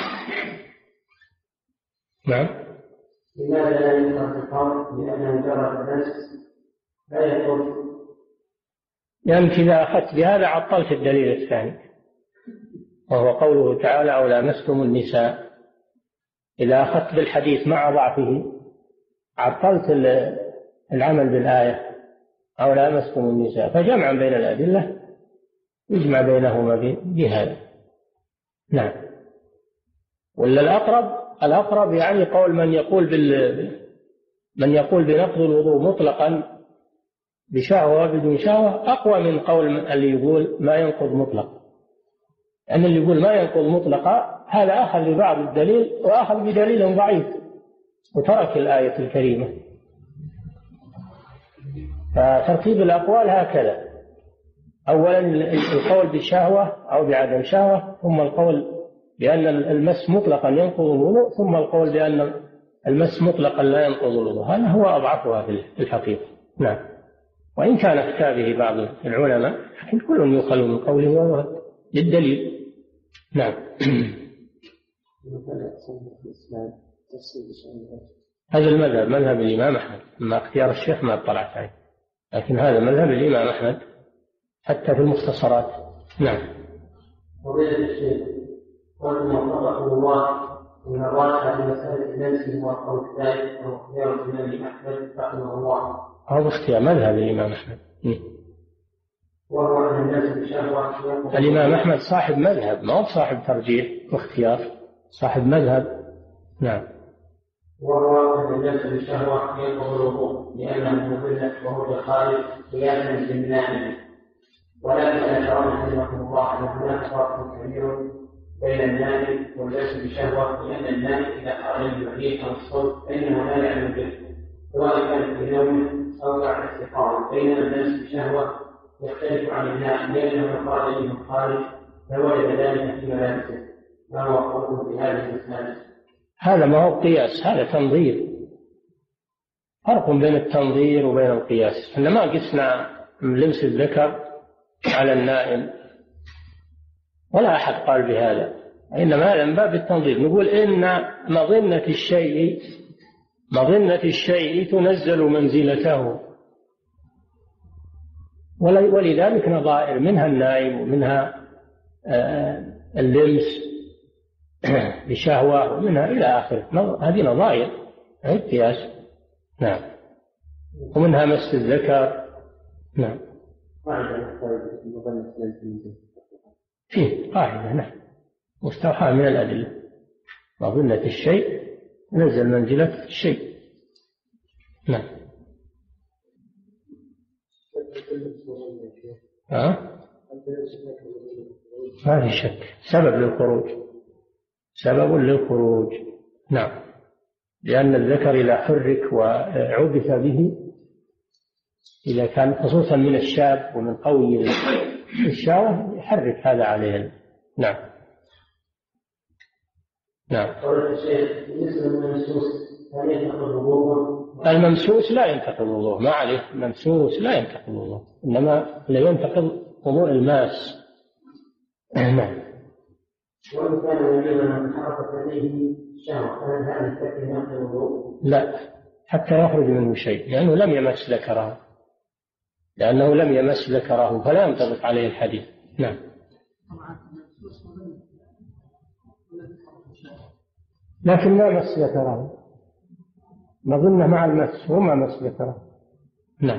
نعم. لماذا لا يؤخذ القول بأن مجرد النفس لا يكون؟ لأنك إذا أخذت بهذا عطلت الدليل الثاني، وهو قوله تعالى أو لامستم النساء. إذا أخذت بالحديث مع ضعفه عطلت العمل بالآية أو لامستم النساء، فجمعا بين الأدلة يجمع بينهما بهذا. نعم. ولا الأقرب الأقرب يعني قول من يقول بال من يقول بنقض الوضوء مطلقا بشهوة بدون شهوة أقوى من قول اللي يقول ما ينقض مطلقا، لأن اللي يقول ما ينقض مطلقا هذا أخذ ببعض الدليل وأخذ بدليل ضعيف وترك الآية الكريمة. فترتيب الأقوال هكذا: أولا القول بالشهوة أو بعدم شهوة، ثم القول بأن المس مطلقا ينقض الوضوء، ثم القول بأن المس مطلقا لا ينقض الوضوء. هذا هو أضعفها في الحقيقة. نعم. وإن كان اختار به بعض العلماء لكن كل يؤخذ من قوله وهو للدليل. نعم. هذا المذهب مذهب الإمام أحمد، أما اختيار الشيخ ما اطلعت عليه، لكن هذا مذهب الإمام أحمد حتى في المختصرات. نعم. وبيد الشيخ وأن وفقه الله من الراجح في مسألة النفس هو القول الثالث أو اختيار الإمام أحمد رحمه الله، هذا اختيار مذهب الإمام أحمد. وهو أن النفس بشهوة. الإمام أحمد صاحب مذهب، ما هو صاحب ترجيح واختيار، صاحب مذهب. نعم. وهو أن النفس بالشهوة ينقض الوضوء لأنه مضلة وهو الخارج قياسا بالنائم، ولكن أشرنا رحمه الله أن هناك فرق كبير بين النائم والنفس بالشهوة، لأن النائم إذا خرج من الريح أو الصوت فإنه لا يعلم به سواء كان في نوم أو بعد استيقاظ، بينما النفس بالشهوة يختلف عن النائم لأنه خارج من الخارج فوجد ذلك في ملابسه. ما هو قوله في هذه المسألة؟ هذا ما هو قياس، هذا تنظير. فرق بين التنظير وبين القياس. إحنا ما قسنا لمس الذكر على النائم ولا أحد قال بهذا، إنما هذا من باب التنظير. نقول إن مظنة الشيء مظنة الشيء تنزل منزلته، ولذلك نظائر منها النائم ومنها اللمس بشهوة ومنها إلى آخره، هذه نظائر هي القياس. نعم. ومنها مس الذكر. نعم. فيه قاعدة نعم مستوحاة من الأدلة، مظنة الشيء نزل منزلة الشيء. نعم. ها؟ ما في شك سبب للخروج، سبب للخروج. نعم، لأن الذكر إذا حرك وعبث به، إذا كان خصوصا من الشاب ومن قوي الشهوة يحرك هذا عليه. نعم نعم. الممسوس لا ينتقض الوضوء، ما عليه ممسوس لا ينتقض الوضوء، إنما لا ينتقض وضوء الماس. نعم. وإن كان ممن حركت عليه الشهوة فهل هذا التكفير ينقض الوضوء؟ لا، حتى يخرج منه شيء، لأنه لم يمس ذكره، لأنه لم يمس ذكره فلا ينطبق عليه الحديث. نعم. لكن ما مس ذكره، نظنه مع المس وما مس ذكره. نعم.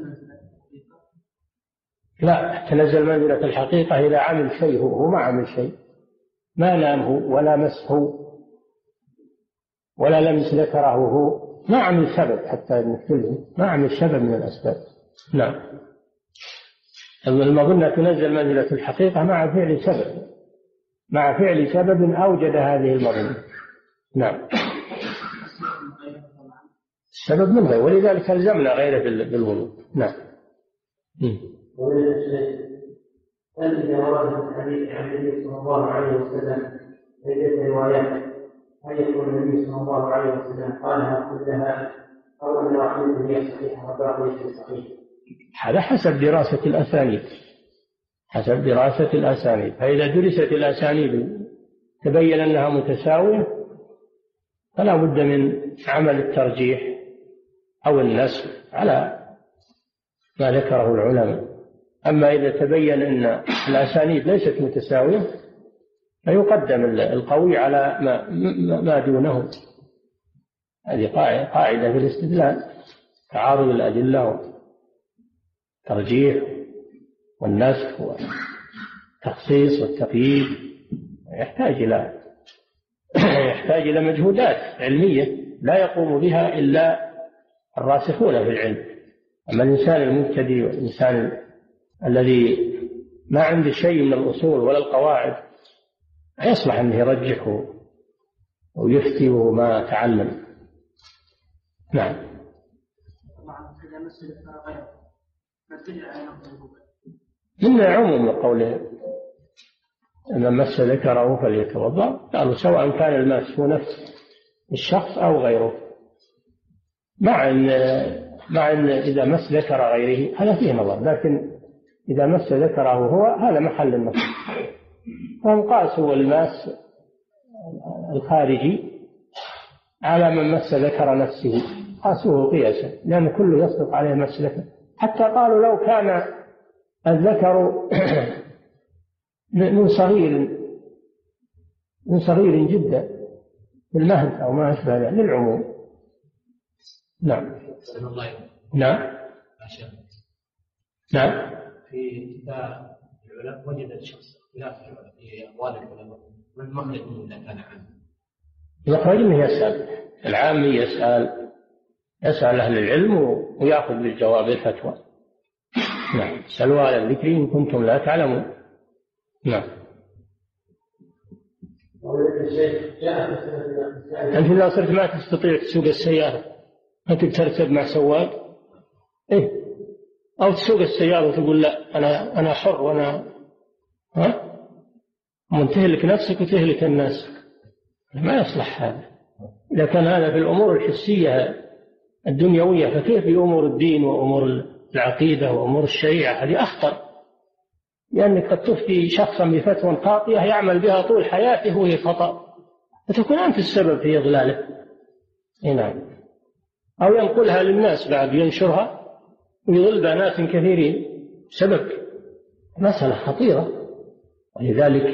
لا، تنزل منزلة الحقيقة إذا عمل شيء، هو ما عمل شيء، ما نامه ولا مسه ولا لمس ذكره، هو ما عمل سبب حتى نفذه، ما عمل سبب من الأسباب. نعم. المظنة تنزل منزلة الحقيقة مع فعل سبب، مع فعل سبب أوجد هذه المظنة. نعم. السبب من غير، ولذلك ألزمنا غيره بالوضوء. نعم. هل إذا ورد الحديث عن النبي صلى الله عليه وسلم عدة روايات هل يكون النبي صلى الله عليه وسلم قالها كلها أو أن واحدة هي صحيحة والباقي ليس صحيح؟ هذا حسب دراسة الأسانيد، حسب دراسة الأسانيد. فإذا درست الأسانيد تبين أنها متساوية فلا بد من عمل الترجيح أو النسخ على ما ذكره العلماء. أما إذا تبين أن الأسانيد ليست متساوية فيقدم القوي على ما, ما دونه. هذه قاعدة في الاستدلال، تعارض الأدلة والترجيح والنسخ والتخصيص والتقييد يحتاج إلى يحتاج إلى مجهودات علمية لا يقوم بها إلا الراسخون في العلم. أما الإنسان المبتدئ والإنسان الذي ما عنده شيء من الأصول ولا القواعد يصلح أنه يرجح ويفتي وما تعلم. نعم. من عموم قوله من مس ذكره فليتوضأ، قالوا سواء كان الماس هو نفس الشخص أو غيره، مع أن مع أن إذا مس ذكر غيره هذا فيه نظر، لكن إذا مس ذكره هو هذا محل النظر. فهم قاسوا الماس الخارجي على من مس ذكر نفسه، قاسوه قياسا، لأن كله يصدق عليه مس ذكر. حتى قالوا لو كان الذكر من صغير من صغير جدا في المهد أو ما أشبه ذلك للعموم. نعم. نعم. نعم. في كتاب العلماء وجد الشخص اختلاف في أقوال العلماء، من مخرج إذا كان عام؟ يخرج منه يسأل العام، يسأل يسأل أهل العلم ويأخذ بالجواب الفتوى. نعم. سألوا على الذكر إن كنتم لا تعلمون. نعم. أنت إذا صرت ما تستطيع تسوق السيارة أنت تركب مع سواق إيه؟ أو تسوق السيارة وتقول لا أنا أنا حر وأنا ها منتهلك نفسك وتهلك الناس، ما يصلح هذا. إذا كان هذا في الأمور الحسية الدنيوية فكيف في أمور الدين وأمور العقيدة وأمور الشريعة؟ هذه أخطر، لأنك قد تفتي شخصا بفتوى خاطئة يعمل بها طول حياته وهي خطأ، فتكون أنت السبب في إضلاله. نعم. أو ينقلها للناس بعد ينشرها ويضل بنات كثيرين سبب. مسألة خطيرة، ولذلك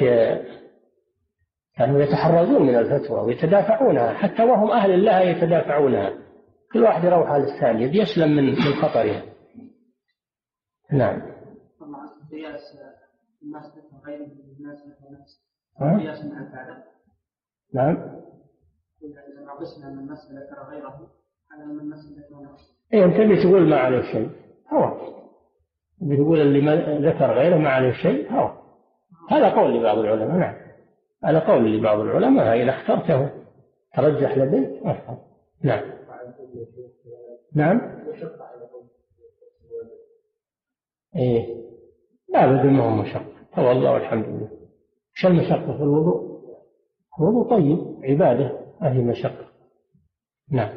كانوا يتحرزون من الفتوى ويتدافعونها، حتى وهم أهل لها يتدافعونها، كل واحد يروح على الثاني يسلم من من خطرها. نعم. قياس الناس غير الناس نفس قياس مع الفعل. نعم. إذا قسنا من الناس ذكر غيره على من الناس ذكر نفسه. إيه أنت اللي تقول ما عليه شيء هو بيقول اللي ما ذكر غيره ما عليه شيء، هو هذا قول لبعض العلماء. نعم هذا قول لبعض العلماء، إذا اخترته ترجح لديك أفضل. نعم نعم إيه لا بد ما هو مشقة، والله والحمد لله. شو المشقة في الوضوء؟ الوضوء طيب عبادة، هذه مشقة. نعم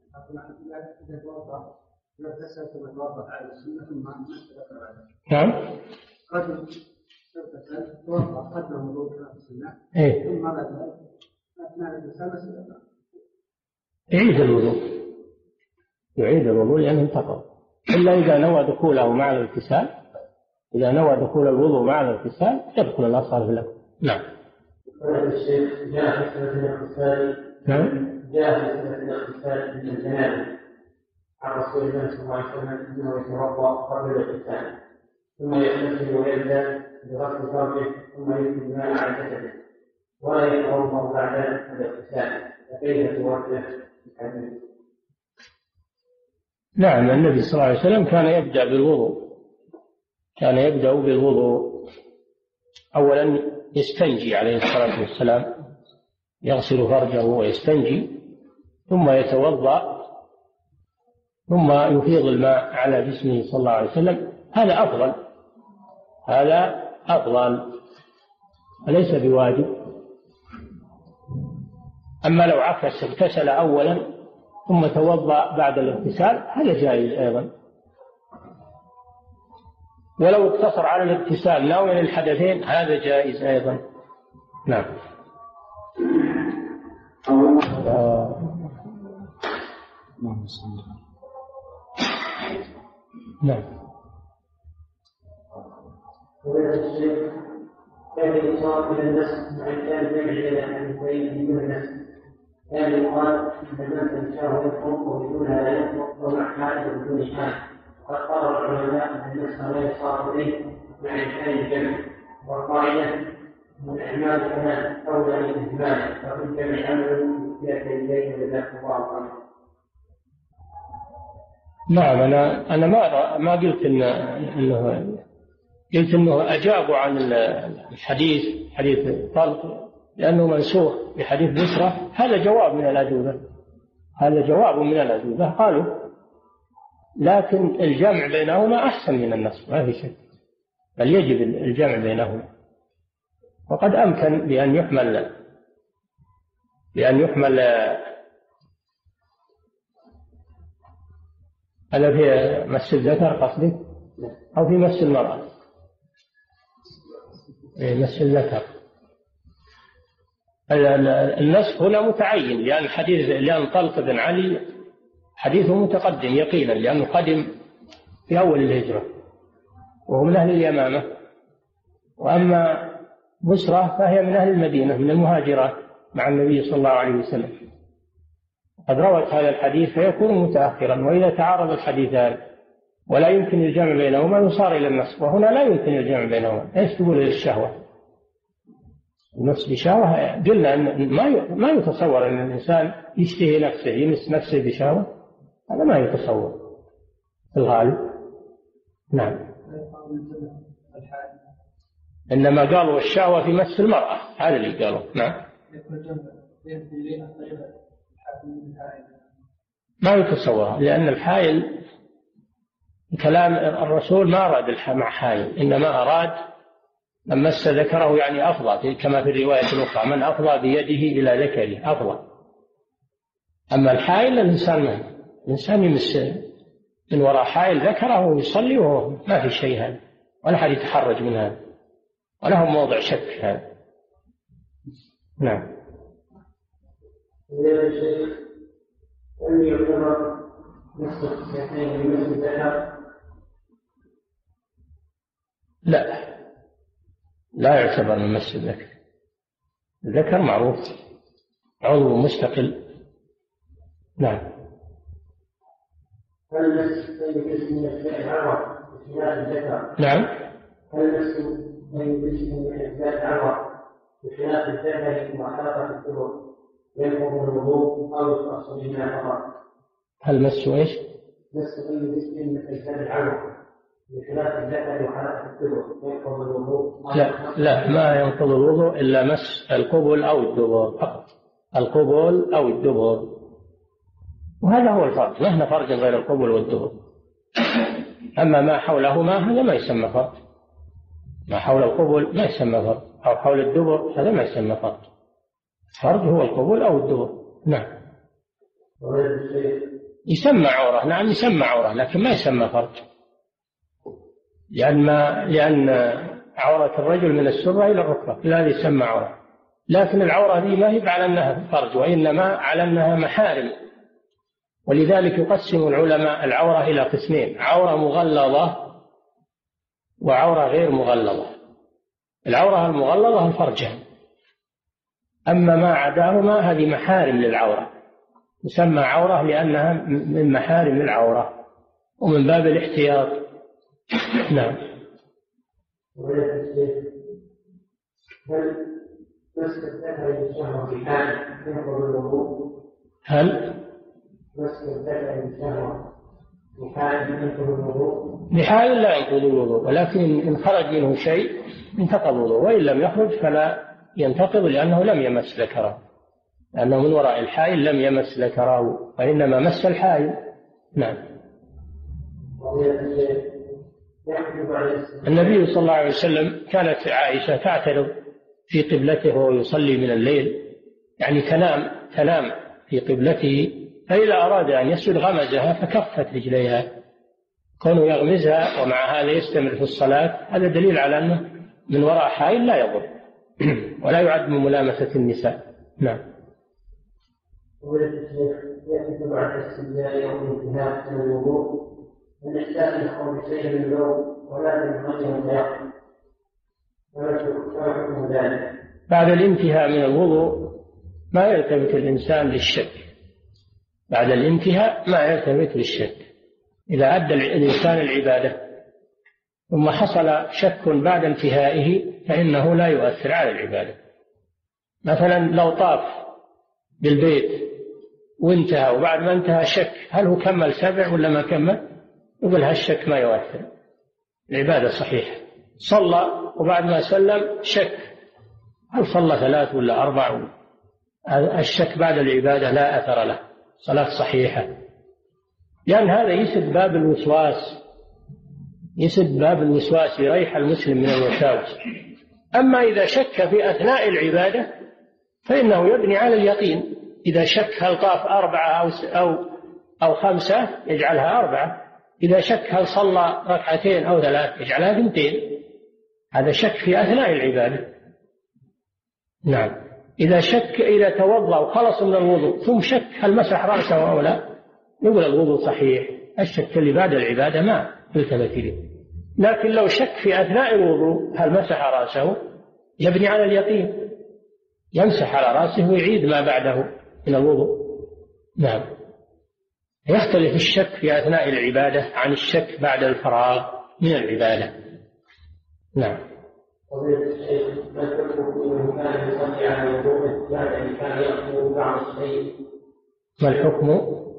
نعم رجل توضأ قدم الوضوء كما في السنة إيه ثم بعد ذلك أثناء الإنسان يعيد الوضوء، يعيد الوضوء لأنه انتقض، إلا إذا نوى دخوله مع الاغتسال. إذا نوى دخول الوضوء مع الاغتسال يدخل الأصغر في الأكبر. نعم. الشيخ جاء في سنة الاغتسال نعم جاء في سنة الاغتسال من الجنابة عن رسول الله صلى الله عليه وسلم أنه يتوضأ قبل الاغتسال ثم يغتسل ويبدأ بغسل فرجه ثم يمسك الماء على جسده ولا يتوضأ بعد الاغتسال، فكيف توضأ الحديث؟ نعم النبي صلى الله عليه وسلم كان يبدأ بالوضوء، كان يبدأ بالوضوء أولا يستنجي عليه الصلاة والسلام، يغسل فرجه ويستنجي ثم يتوضأ ثم يفيض الماء على جسمه صلى الله عليه وسلم. هذا أفضل، هذا أفضل وليس بواجب. أما لو عكس اغتسل أولا ثم توضأ بعد الاغتسال هذا جائز أيضا، ولو اقتصر على الاغتسال ناويا الحدثين هذا جائز أيضا. نعم. آه. نعم. كان الإشارة إلى النسل مع كان يرجع إلى حديثين بدون نسل، كان يقال أن الناس الشهوة يطلق وبدونها لا يطلق ومع حال وبدون حال، وقد قرر العلماء أن النسل لا يصار إليه مع إمكان الجمع، والقاعدة من الأعمال كمان أولى من الإهمال، وفي الجمع عمل يأتي إليه وجزاكم الله خيرا. نعم أنا أنا ما ما قلت إن إنه قلت إنه أجابوا عن الحديث حديث طلق لأنه منسوخ بحديث بسرة، هذا جواب من الأجوبة، هذا جواب من الأجوبة قالوا، لكن الجمع بينهما أحسن من النص ما في شك، بل يجب الجمع بينهما. وقد أمكن بأن يحمل بأن يحمل هذا في مس الذكر قصدي أو في مس المرأة؟ مس الذكر. النسخ هنا متعين لأن حديث لأن طلق بن علي حديثه متقدم يقينا، لأنه قدم في أول الهجرة وهو من أهل اليمامة، وأما بسرة فهي من أهل المدينة من المهاجرات مع النبي صلى الله عليه وسلم، قد روت هذا الحديث فيكون متأخرا. وإذا تعارض الحديثان ولا يمكن الجمع بينهما يصار إلى النص، وهنا لا يمكن الجمع بينهما. ايش تقول للشهوة؟ النفس بشهوة، قلنا أن ما ما يتصور أن الإنسان يشتهي نفسه يمس نفسه بشهوة، هذا ما يتصور في الغالب. نعم. إنما قالوا الشهوة في مس المرأة، هذا اللي قالوا. نعم. ما يتصور، لأن الحائل كلام الرسول ما أراد مع حائل، إنما أراد من مس ذكره يعني أفضى، كما في الرواية الأخرى من أفضى بيده إلى ذكره أفضى. أما الحائل الإنسان ما الإنسان يمس من وراء حائل ذكره ويصلي وهو ما في شيء، هذا ولا حد يتحرج من هذا ولا هو موضع شك هذا. نعم. أن يعتبر نصف اثنين من الذكر؟ لا لا يعتبر من مس الذكر، الذكر معروف عضو مستقل. نعم. هل مس أي جسم من أجزاء العرض بخلاف الذكر؟ نعم. هل مس أي جسم من أجزاء العرض بخلاف الذكر وحلقة الدبر ينقض الوضوء أو يختص بما فقط؟ هل مس ايش؟ مس أي جسم من أجزاء العرض بخلاف الذكر وحالة الدبر ينقض الوضوء؟ لا لا، ما ينقض الوضوء إلا مس القبل أو الدبر فقط، القبل أو الدبر، وهذا هو الفرج، ما هنا فرج غير القبل والدبر. أما ما حولهما هذا ما يسمى فرج، ما حول القبل ما يسمى فرج، أو حول الدبر هذا ما يسمى فرج. الفرج هو القبل أو الدبر. نعم. يسمى عورة، نعم يسمى عورة، لكن ما يسمى فرج، لأن ما لأن عورة الرجل من السرة إلى الركبة، لا يسمى عورة. لكن العورة دي ما هي على أنها فرج، وإنما على أنها محارم. ولذلك يقسم العلماء العورة إلى قسمين: عورة مغلظة وعورة غير مغلظة. العورة المغلظة الفرجان، أما ما عداهما هذه محارم للعورة، تسمى عورة لأنها من محارم العورة ومن باب الاحتياط. نعم. هل مس الذكر بالشهوة بحال ينقض الوضوء؟ هل مس الذكر بالشهوة بحال ينقض الوضوء؟ بحال لا ينقض الوضوء، ولكن إن خرج منه شيء انتقض الوضوء، وإن لم يخرج فلا ينتقض، لأنه لم يمس ذكره، لأنه من وراء الحائل لم يمس ذكره، وإنما مس الحائل. نعم. النبي صلى الله عليه وسلم كانت عائشة تعترض في قبلته وهو يصلي من الليل، يعني تنام تنام في قبلته، فإذا أراد أن يسجد غمزها فكفت رجليها. كونه يغمزها ومع هذا يستمر في الصلاة هذا دليل على أنه من وراء حائل لا يضر ولا يعد من ملامسة النساء. نعم. يأتي بعد الاستنجاء أو الانتهاء من الوضوء الإحساس يخرج شيء من النوم ولكن غير متيقن، فما حكم ذلك؟ بعد الانتهاء من الوضوء ما يلتفت الإنسان للشك، بعد الانتهاء ما يلتفت للشك. إذا أدى الإنسان العبادة ثم حصل شك بعد انتهائه فإنه لا يؤثر على العبادة. مثلا لو طاف بالبيت وانتهى وبعد ما انتهى شك هل هو كمل سبع ولا ما كمل، يقول هالشك ما يؤثر، العبادة صحيحة. صلى وبعد ما سلم شك هل صلى ثلاث ولا أربع، الشك بعد العبادة لا أثر له، صلاة صحيحة، لأن هذا يسد باب الوسواس، يسد باب الوسواس، يريح المسلم من الوساوس. أما إذا شك في أثناء العبادة فإنه يبني على اليقين. إذا شك هل طاف أربعة أو أو أو خمسة يجعلها أربعة، إذا شك هل صلى ركعتين أو ثلاث يجعلها اثنتين، هذا شك في أثناء العبادة. نعم. إذا شك إذا توضأ وخلص من الوضوء ثم شك هل مسح رأسه أو لا، يقول الوضوء صحيح. الشك اللي بعد العبادة ما يلتفت إليه. لكن لو شك في أثناء الوضوء هل مسح رأسه يبني على اليقين، يمسح على رأسه ويعيد ما بعده من الوضوء. نعم. يختلف الشك في أثناء العبادة عن الشك بعد الفراغ من العبادة. نعم. قضية الشيخ ما الحكم إنه كان يصلي على وضوءه بعد أن كان يأخذ بعض الشيء؟ ما الحكم؟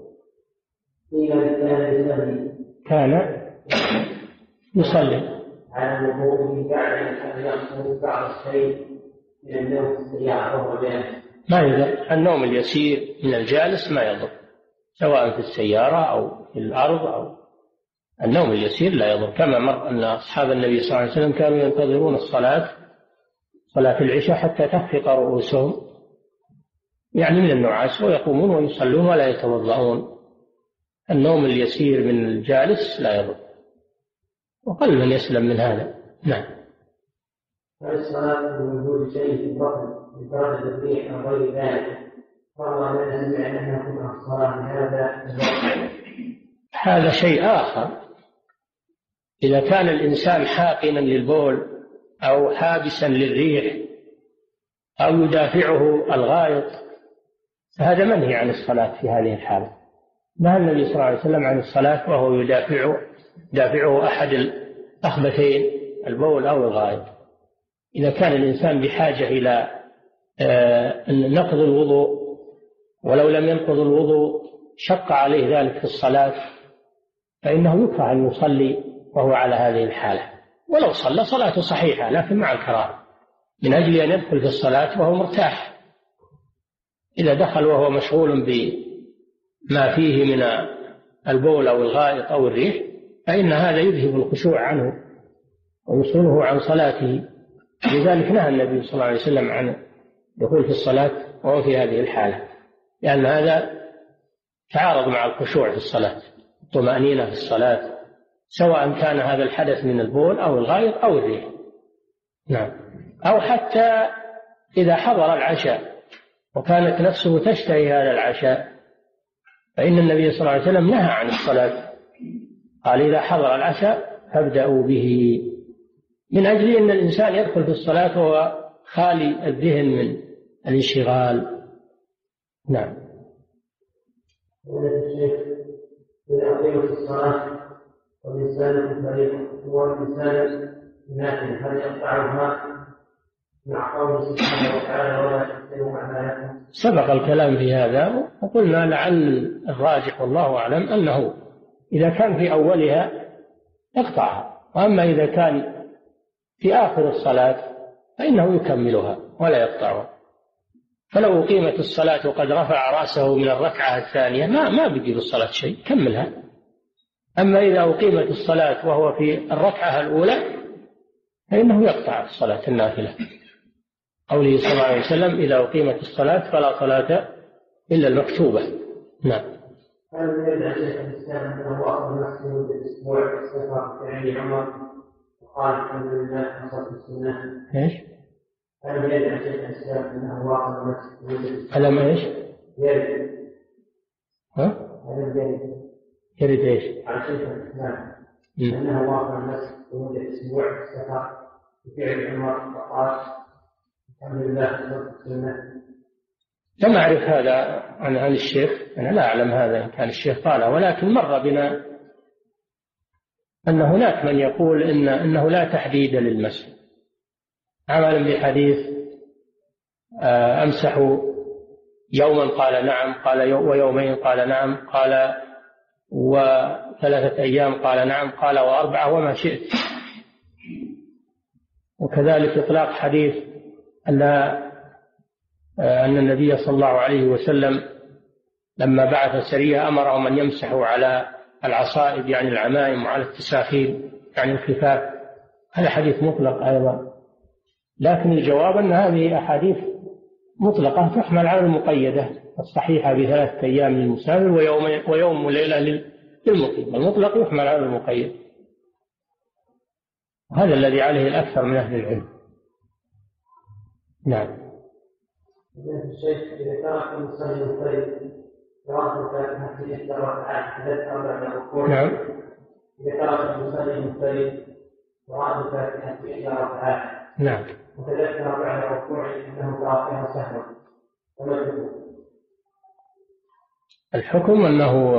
كان يصلي على وضوءه بعد أن كان يأخذ بعض الشيء من النوم في السيارة وهو جالس. ما يضر، النوم اليسير من الجالس ما يضر، سواء في السيارة أو في الأرض، أو النوم اليسير لا يضر. كما مر أن أصحاب النبي صلى الله عليه وسلم كانوا ينتظرون الصلاة صلاة العشاء حتى تخفق رؤوسهم، يعني من النعاس، ويقومون ويصلون ولا يتوضؤون. النوم اليسير من الجالس لا يضر، وقل من يسلم من هذا. نعم. الصلاة بوجود شيء في البطن بفرد الريح أو غير ذلك، فالله لا يسمع أن يكون الصلاة هذا هذا شيء آخر. إذا كان الإنسان حاقنا للبول أو حابسا للريح أو يدافعه الغائط فهذا منهي عن الصلاة في هذه الحالة. نهى النبي صلى الله عليه وسلم عن الصلاة وهو يدافع يدافعه أحد الأخبثين البول أو الغائط. إذا كان الإنسان بحاجة إلى نقض الوضوء ولو لم ينقض الوضوء شق عليه ذلك في الصلاة فإنه يكره أن يصلي وهو على هذه الحالة، ولو صلى صلاته صحيحة لكن مع الكراهة، من أجل أن يدخل في الصلاة وهو مرتاح. إذا دخل وهو مشغول بما فيه من البول أو الغائط أو الريح فإن هذا يذهب الخشوع عنه ويصونه عن صلاته. لذلك نهى النبي صلى الله عليه وسلم عن الدخول في الصلاة وهو في هذه الحالة، لأن هذا تعارض مع الخشوع في الصلاة، الطمأنينة في الصلاة، سواء كان هذا الحدث من البول أو الغائط أو الريح. نعم. أو حتى إذا حضر العشاء وكانت نفسه تشتهي هذا العشاء فإن النبي صلى الله عليه وسلم نهى عن الصلاة، قال إذا حضر العشاء فابدأوا به، من أجل أن الإنسان يدخل في الصلاة وهو خالي الذهن من الانشغال. نعم. إذا أقيمت الصلاة والإنسان فريق والإنسان نافل هل يقطعها مع قوله سبحانه وتعالى ولا تحسنوا أعمالكم؟ سبق الكلام في هذا وقلنا لعل الراجح والله أعلم أنه إذا كان في أولها يقطعها، وأما إذا كان في آخر الصلاة فإنه يكملها ولا يقطعها. فلو أقيمت الصلاة وقد رفع رأسه من الركعة الثانية ما ما بيجي بالصلاة شيء، كملها. أما إذا أقيمت الصلاة وهو في الركعة الأولى فإنه يقطع الصلاة النافلة، قوله صلى الله عليه وسلم إذا أقيمت الصلاة فلا صلاة إلا المكتوبة. نعم. هل يدعي شيخ الإسلام أنه أخذ نفسه بالأسبوع في السفر يعني عمر وقال الحمد لله نصرت السنة؟ إيش؟ هل يدعي شيخ الإسلام أنه أخذ نفسه بالأسبوع؟ ألم إيش؟ يرد. ها؟ هل يرد؟ يرد إيش؟ على شيخ الإسلام أنه أخذ نفسه لمدة أسبوع في السفر بفعل عمر وقال الحمد لله نصرت السنة. لم أعرف هذا عن عن الشيخ، أنا لا أعلم هذا إن كان الشيخ قاله، ولكن مر بنا أن هناك من يقول إن إنه لا تحديد للمسح، عملا بحديث أمسح يوما قال نعم، قال ويومين قال نعم، قال وثلاثة أيام قال نعم، قال وأربعة وما شئت. وكذلك إطلاق حديث أن أن النبي صلى الله عليه وسلم لما بعث سرية أمرهم أن يمسحوا على العصائب يعني العمائم وعلى التساخين يعني الخفاف، هذا حديث مطلق أيضا. لكن الجواب أن هذه أحاديث مطلقة تحمل على المقيدة الصحيحة بثلاثة أيام للمسافر ويوم ويوم وليلة للمقيم، المطلق يحمل على المقيد، وهذا الذي عليه الأكثر من أهل العلم. نعم. الشيخ إذا ترك المصلي المنفرد قراءة الفاتحة في إحدى الركعات تذكر بعد الركوع. نعم. إذا ترك المصلي المنفرد قراءة الفاتحة في إحدى الركعات. نعم. وتذكر بعد الركوع أنه تركها سهوا، فما الحكم؟ الحكم أنه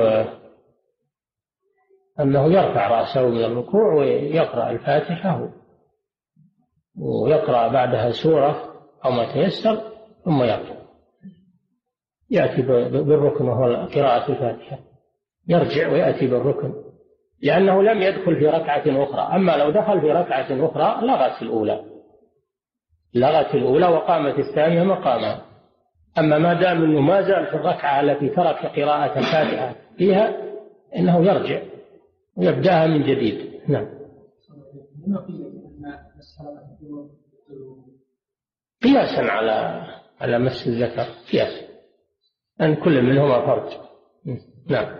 أنه يرفع رأسه من الركوع ويقرأ الفاتحة ويقرأ بعدها سورة أو ما تيسر ثم يرجع يأتي بالركن وهو قراءة الفاتحة، يرجع ويأتي بالركن لأنه لم يدخل في ركعة أخرى. أما لو دخل في ركعة أخرى لغت الأولى لغت الأولى وقامت الثانية مقامها. أما ما دام أنه ما زال في الركعة التي ترك قراءة الفاتحة فيها إنه يرجع ويبدأها من جديد. نعم. قياسا على على مس الذكر، قياسا أن كل منهما فرج. نعم.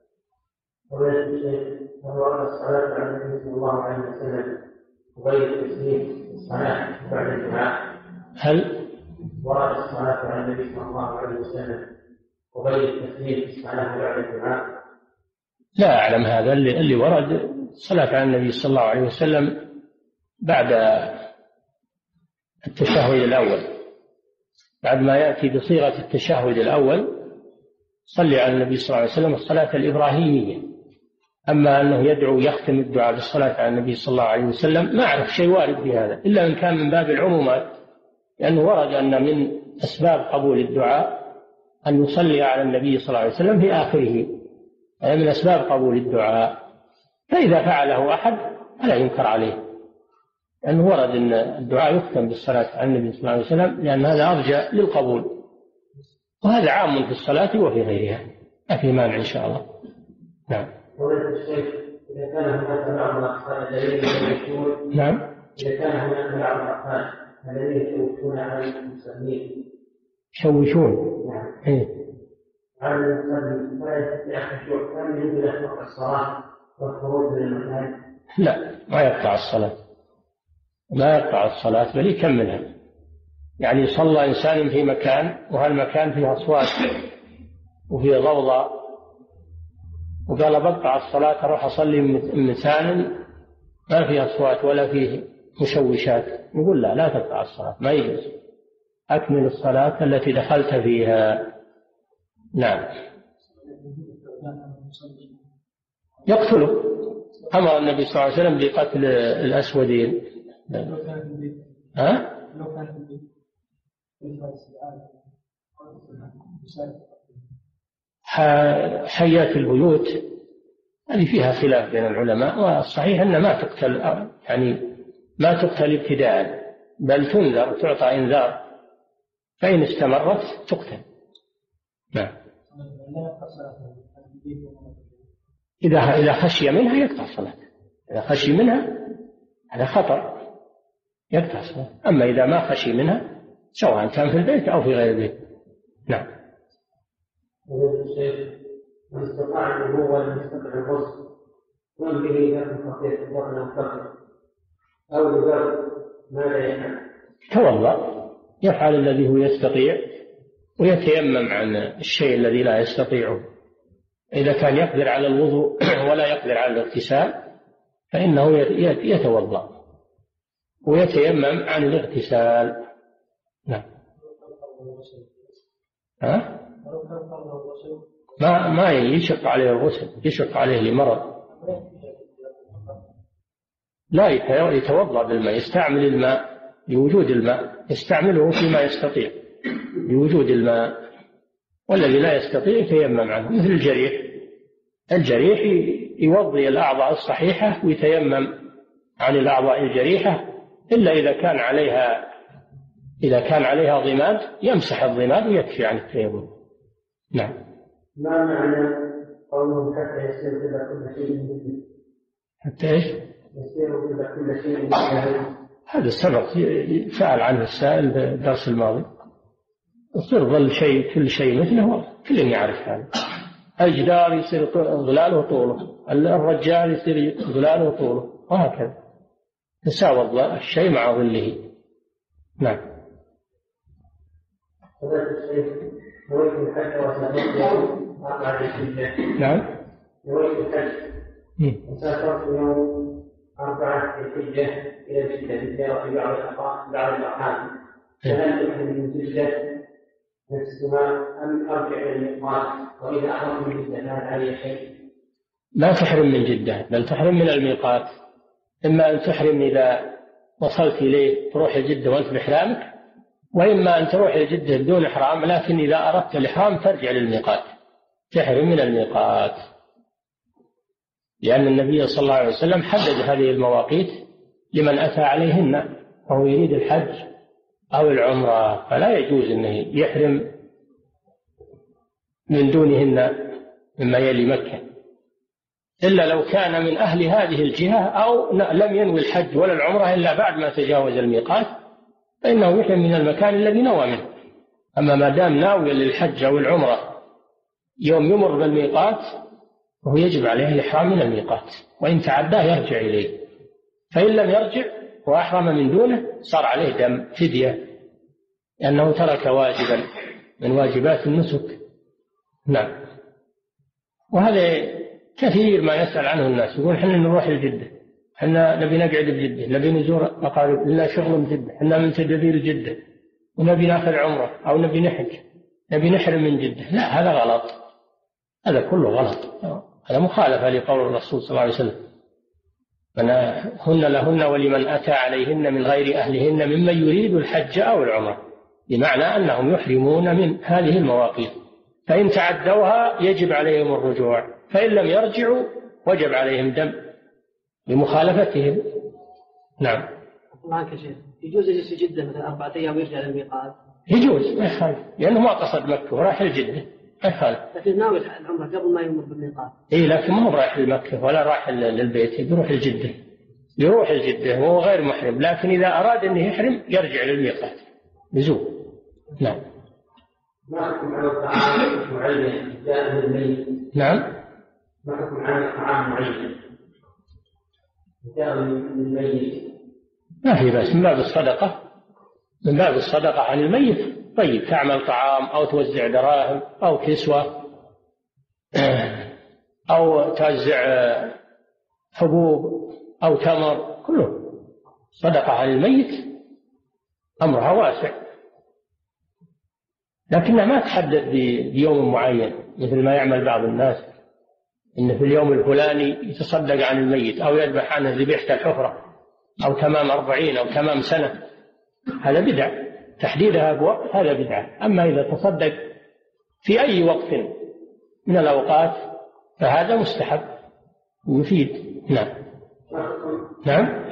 وهو الصلاة على النبي صلى الله عليه وسلم وغير تسليم الصلاة بعد الدعاء. هل ورد الصلاة على النبي صلى الله عليه وسلم وغير تسليم الصلاة بعد الدعاء؟ لا أعلم هذا. اللي, اللي ورد الصلاة على النبي صلى الله عليه وسلم بعد التشهد الأول، بعد ما يأتي بصيغة التشهد الأول صلي على النبي صلى الله عليه وسلم الصلاة الإبراهيمية. أما أنه يدعو يختم الدعاء بالصلاة على النبي صلى الله عليه وسلم ما أعرف شيء وارد في هذا إلا إن كان من باب العمومات، لأنه ورد أن من أسباب قبول الدعاء أن يصلي على النبي صلى الله عليه وسلم في آخره، هذا من أسباب قبول الدعاء. فإذا فعله أحد فلا ينكر عليه، لأنه ورد أن الدعاء يختم بالصلاة على النبي صلى الله عليه وسلم، لأن هذا أرجى للقبول، وهذا عام في الصلاة وفي غيرها، ما في مانع إن شاء الله. نعم. إذا كان هناك بعض الأطفال الذين يشوفون نعم. إذا كان هناك بعض الأطفال الذين يشوفون على المصلين يشوشون. نعم. إيه. على المصلين فلا يستطيع الخشوع، هل يجوز له وقت الصلاة والخروج من المكان؟ لا، ما يقطع الصلاة، ما يقطع الصلاة بل يكملها. يعني صلى إنسان في مكان وهالمكان فيه أصوات وفيه ضوضاء، وقال بقطع الصلاة أروح أصلي مكان ما فيه أصوات ولا فيه مشوشات، نقول لا، لا تقطع الصلاة، ما يجوز، أكمل الصلاة التي دخلت فيها. نعم. يقتله، أمر النبي صلى الله عليه وسلم بقتل الأسودين. ها؟ حيات البيوت هذه فيها خلاف بين العلماء، والصحيح أن ما تقتل، يعني ما تقتل ابتداء، بل تنذر، تعطى إنذار، فإن استمرت تقتل. نعم. إذا إذا خشي منها يقطع الصلاة، إذا خشي منها هذا خطر يقطع الصلاة، أما إذا ما خشي منها سواء كان في البيت أو في غير البيت. نعم. من استطاع النبوة لم يستطع الرسل من به يكون خطيئة الله أو فقر أو لذلك ماذا يفعل؟ تولى، يفعل الذي هو يستطيع ويتيمم عن الشيء الذي لا يستطيعه. إذا كان يقدر على الوضوء ولا يقدر على الاغتسال فإنه يتوضأ ويتيمم عن الاغتسال. نعم. ها؟ ما ما يشق عليه الغسل، يشق عليه لمرض. لا، يتوضأ بالماء، يستعمل الماء لوجود الماء، يستعمله فيما يستطيع لوجود الماء، والذي لا يستطيع يتيمم عنه، مثل الجريح. الجريح يوضي الأعضاء الصحيحة ويتيمم عن الأعضاء الجريحة، إلا إذا كان عليها إذا كان عليها ضماد يمسح الضماد ويكفي عن التيمم. نعم. ما معنى قوله حتى يصير إلى كل شيء مثله؟ حتى إيش؟ يصير إلى كل شيء مثله. هذا السبق سأل عنه السائل في الدرس الماضي. يصير ظل شيء كل شيء مثله، كل يعرف هذا. الجدار يصير ظلاله وطوله، الرجال يصير ظلاله وطوله، وهكذا تساوى الشيء مع ظله. نعم. نويت الحج وسافرت أربعة الحجة. نعم. نويت الحج وسافرت يوم أربعة الحجة إلى جدة لزيارة بعض الأقارب بعض الأقارب. فهل تحرم من جدة نفسها أم أرجع إلى الميقات؟ وإذا أحرمت من جدة هل علي شيء؟ لا تحرم من جدة، بل تحرم من الميقات. إما أن تحرم إذا وصلت إليه تروح جدة وأنت بإحرامك، وإما أن تروح إلى جدة بدون إحرام، لكن إذا أردت الإحرام ترجع للميقات، تحرم من الميقات، لأن النبي صلى الله عليه وسلم حدد هذه المواقيت لمن أتى عليهن فهو يريد الحج أو العمرة، فلا يجوز أنه يحرم من دونهن مما يلي مكة، إلا لو كان من أهل هذه الجهة أو لم ينوي الحج ولا العمرة إلا بعد ما تجاوز الميقات، فإنه يحرم من المكان الذي نوى منه. أما ما دام ناوي للحج أو العمرة يوم يمر بالميقات وهو يجب عليه الإحرام من الميقات، وإن تعداه يرجع إليه، فإن لم يرجع وأحرم من دونه صار عليه دم فدية، لأنه ترك واجبا من واجبات النسك. نعم. وهذا كثير ما يسأل عنه الناس، يقول حنا نروح لجدة، حنا نبي نقعد بجدة، نبي نزور أقارب، لنا شغل بجدة، حنا من تدبير جدة، ونبي ناخذ عمرة أو نبي نحج، نبي نحرم من جدة. لا، هذا غلط، هذا كله غلط، هذا مخالفة لقول الرسول صلى الله عليه وسلم: هن لهن ولمن أتى عليهن من غير أهلهن ممن يريد الحج أو العمرة، بمعنى أنهم يحرمون من هذه المواقيت، فإن تعدوها يجب عليهم الرجوع، فإن لم يرجعوا وجب عليهم دم لمخالفتهم. نعم. الله عنك يا شيخ، يجوز يجلس في جدة مثلا أربعة أيام ويرجع للميقات؟ يجوز، ما يخالف، لأنه ما قصد مكة وراح الجدة، ما يخالف. لكن ناوي العمرة قبل ما يمر بالميقات. إيه، لكن ما هو رايح لمكة ولا رايح للبيت، يروح الجدة، يروح الجدة وهو غير محرم، لكن إذا أراد أنه يحرم يرجع للميقات لزوم. نعم. ما حكم على الطعام معين جاء من الميت؟ نعم. ما حكم على الطعام معين جاء من الميت؟ ما في بأس، من باب الصدقة، من باب الصدقة عن الميت. طيب، تعمل طعام أو توزع دراهم أو كسوة أو توزع حبوب أو تمر، كله صدقة عن الميت، أمرها واسع، لكنها ما تحدد بيوم معين مثل ما يعمل بعض الناس، إن في اليوم الفلاني يتصدق عن الميت أو يذبح عنه ذبيحة الحفرة أو تمام أربعين أو تمام سنة، هذا بدعة، تحديدها بوقت هذا بدعة. أما إذا تصدق في أي وقت من الأوقات فهذا مستحب ويفيد. نعم. نعم.